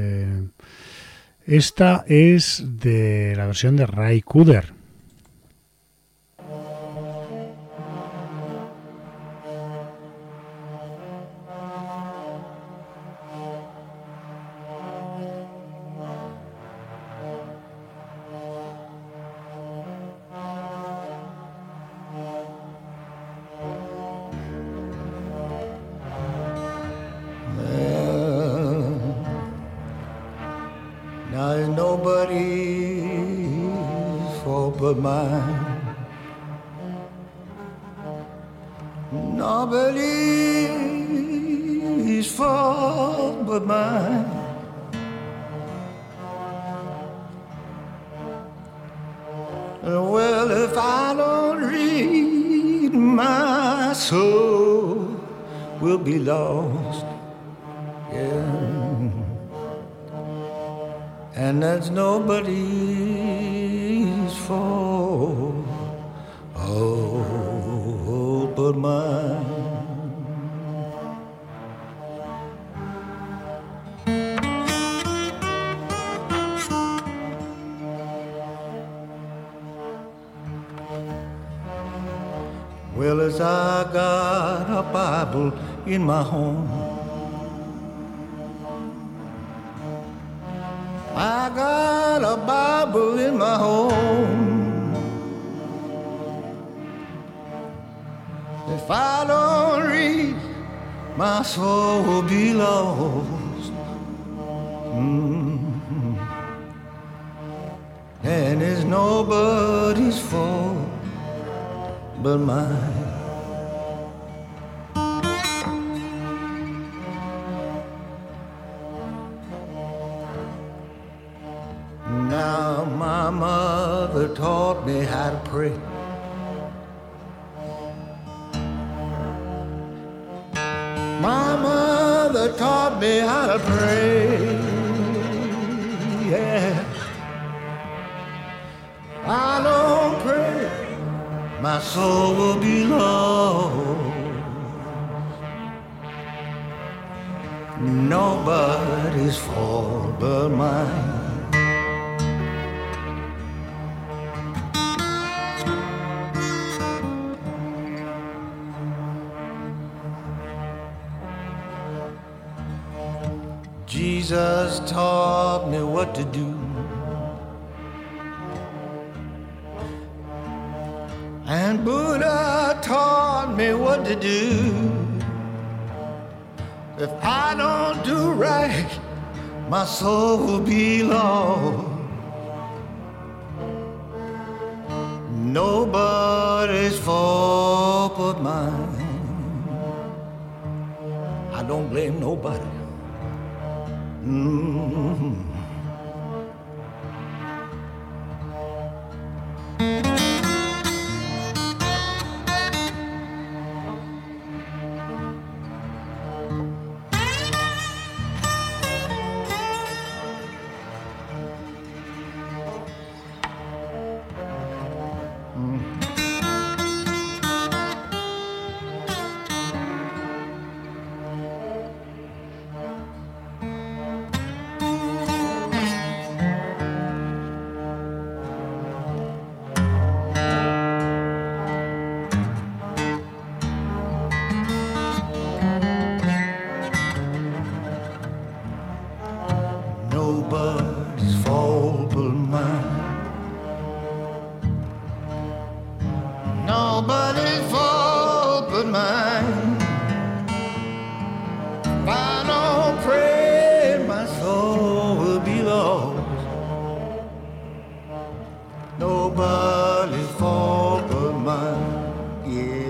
Esta es de la versión de Ray Cooder. Nobody's fault but mine. Well, if I don't read, my soul will be lost. Yeah. And that's nobody's fault. Oh, but mine. Well, as I got a Bible in my home, I got a Bible in my home. If I don't read, my soul will be lost. Mm-hmm. And it's nobody's fault but mine. Now my mother taught me how to pray. My mother taught me how to pray. Yeah. I don't pray, my soul will be lost. Nobody's fault but mine. Jesus taught me what to do, and Buddha taught me what to do. If I don't do right, my soul will be lost. Nobody's fault but mine. I don't blame nobody. Mm-hmm. Nobody's fault but mine. Nobody's fault but mine. If I don't pray, my soul will be lost. Nobody's fault but mine. Yeah.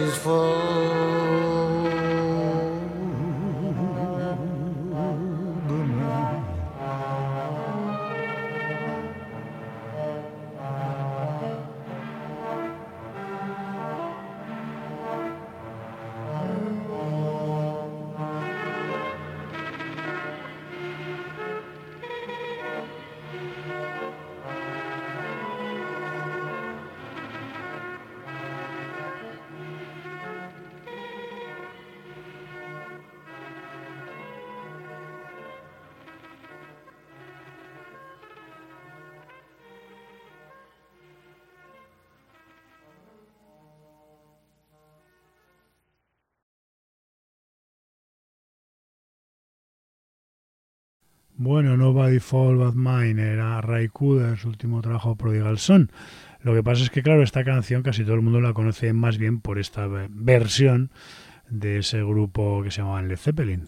his fogo. Bueno, Nobody Fall But Mine era Ray Cooder, su último trabajo, Prodigal Son. Lo que pasa es que, claro, esta canción casi todo el mundo la conoce más bien por esta versión de ese grupo que se llamaba Led Zeppelin.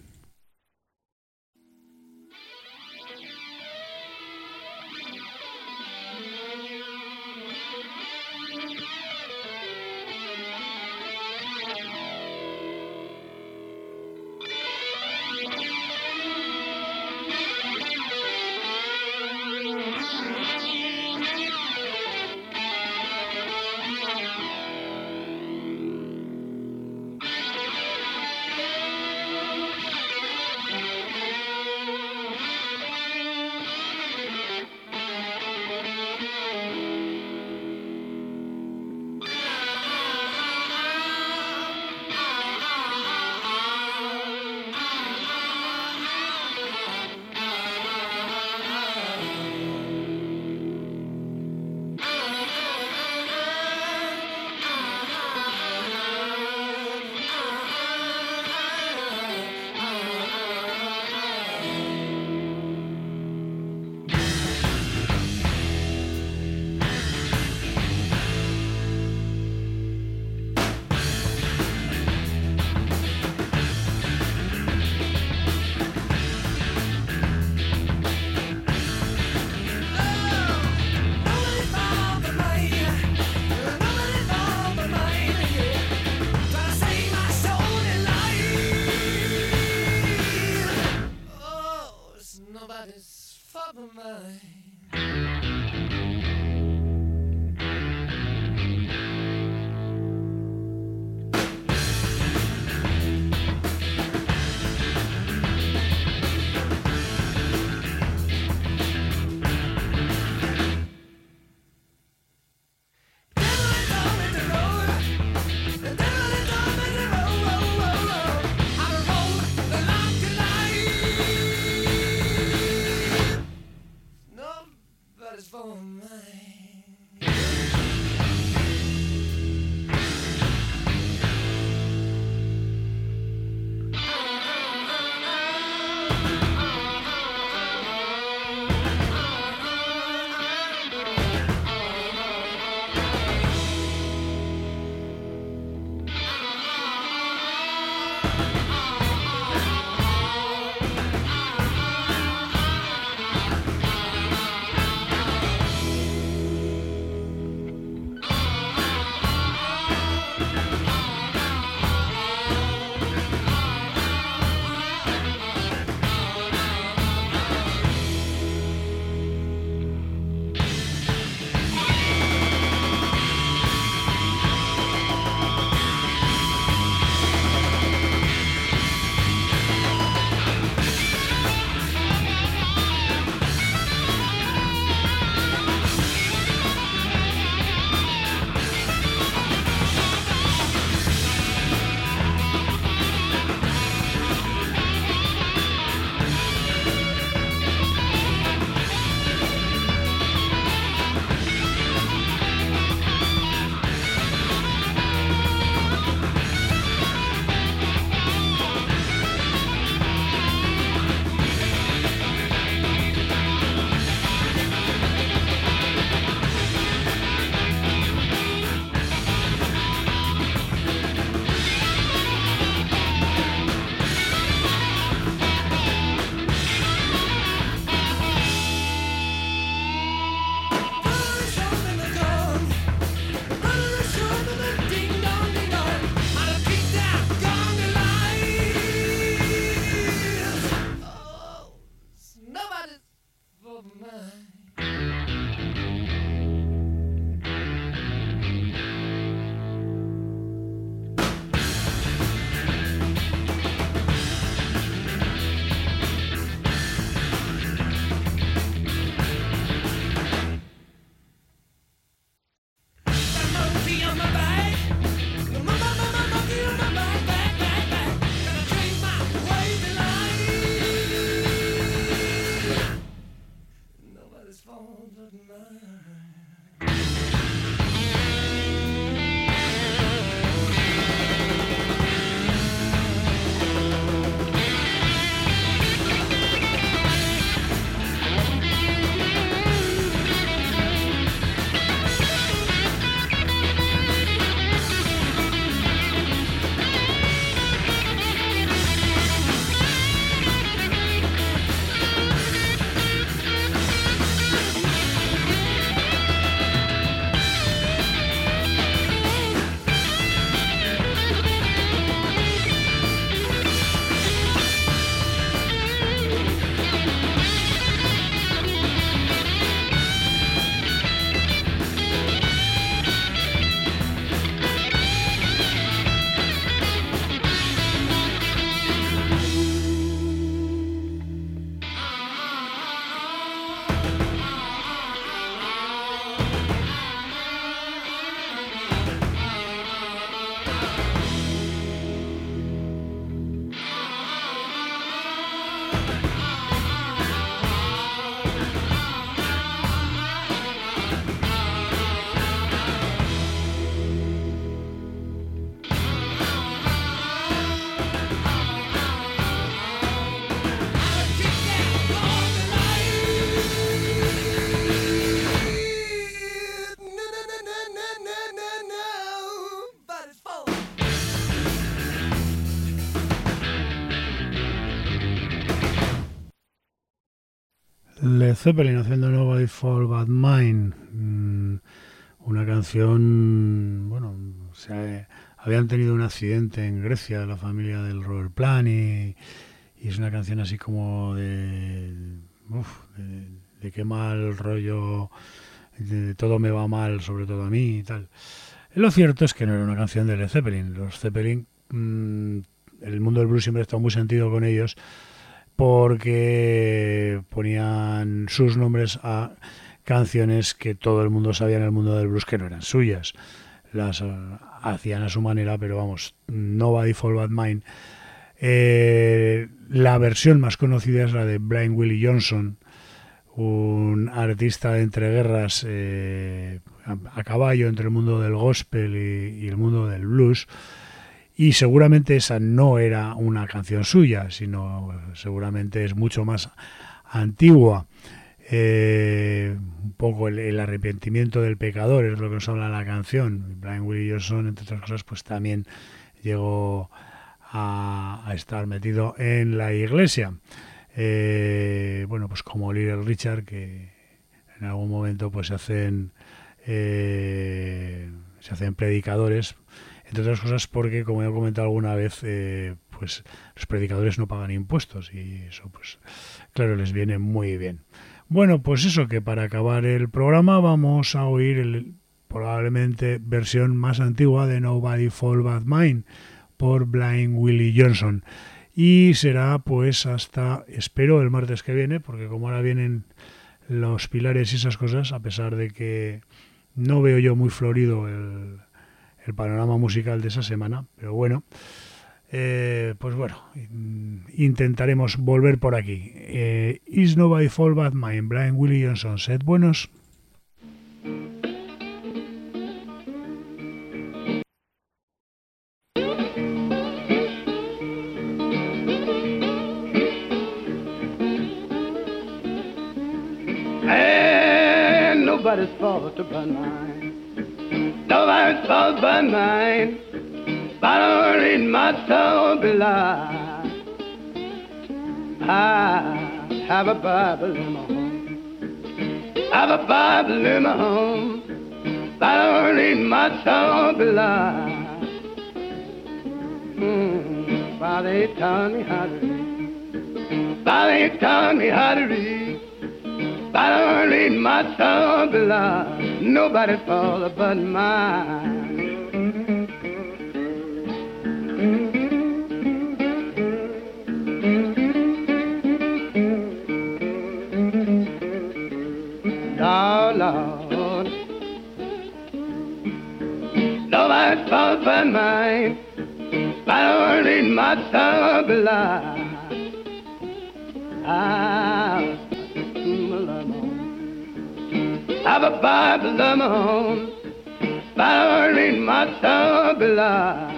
Led Zeppelin haciendo Nobody Fall But Mine, una canción, bueno, habían tenido un accidente en Grecia, la familia del Robert Plant, y es una canción así como de qué mal rollo, de todo me va mal, sobre todo a mí y tal. Lo cierto es que no era una canción de Led Zeppelin. Los Zeppelin, el mundo del blues siempre ha estado muy sentido con ellos, porque ponían sus nombres a canciones que todo el mundo sabía en el mundo del blues que no eran suyas. Las hacían a su manera, pero vamos, Nobody Fall But Mine. La versión más conocida es la de Blind Willie Johnson, un artista de entreguerras a caballo entre el mundo del gospel y el mundo del blues. Y seguramente esa no era una canción suya, sino seguramente es mucho más antigua. Un poco el arrepentimiento del pecador es lo que nos habla la canción. Blind Willie Johnson, entre otras cosas, pues también llegó a estar metido en la iglesia. Bueno, pues como Little Richard, que en algún momento pues se hacen predicadores, entre otras cosas porque, como he comentado alguna vez, pues los predicadores no pagan impuestos y eso, pues claro, les viene muy bien. Bueno, pues eso, que para acabar el programa vamos a oír probablemente versión más antigua de Nobody Fall But Mine por Blind Willie Johnson. Y será pues hasta, espero, el martes que viene, porque como ahora vienen los pilares y esas cosas, a pesar de que no veo yo muy florido el panorama musical de esa semana, pero bueno, pues bueno, intentaremos volver por aquí. Is Nobody Fall But Mine, Blind Willie Johnson. Sed buenos. Nobody's fault but mine. Nobody's fault but mine. But I don't read my soul belie. I have a Bible in my home. I have a Bible in my home. But I don't read my soul belie. Father ain't taught me how to read. Father ain't taught me how to read. I don't read my soul belie. Nobody's fault but mine. Oh, Lord. Nobody's fault but mine. I don't read my soul belie. I have a Bible of my own. Bible read my soul belong.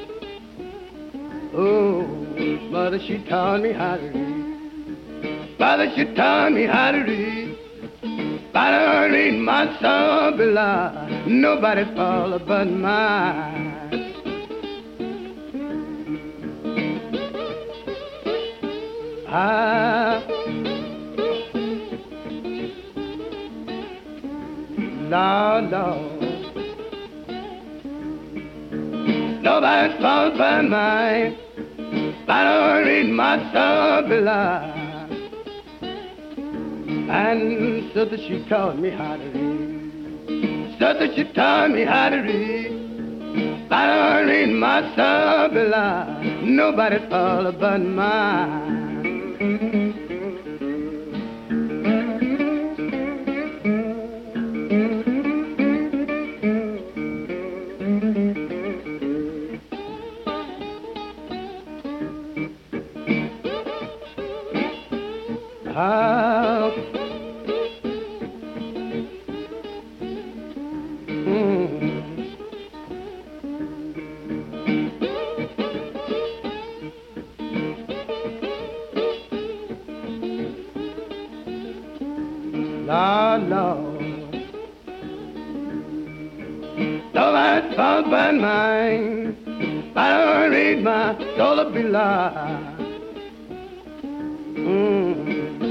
Oh, mother, she taught me how to read. Father, she taught me how to read. Father, read my soul belong. Nobody's fault but mine. Lord, Lord, nobody's fault but mine. I don't read my soul belong. And so that she taught me how to read. So that she taught me how to read. I don't read my soul belong. Nobody's fault but mine. Lord, Lord, nobody's fault but mine. I don't read my soul belong.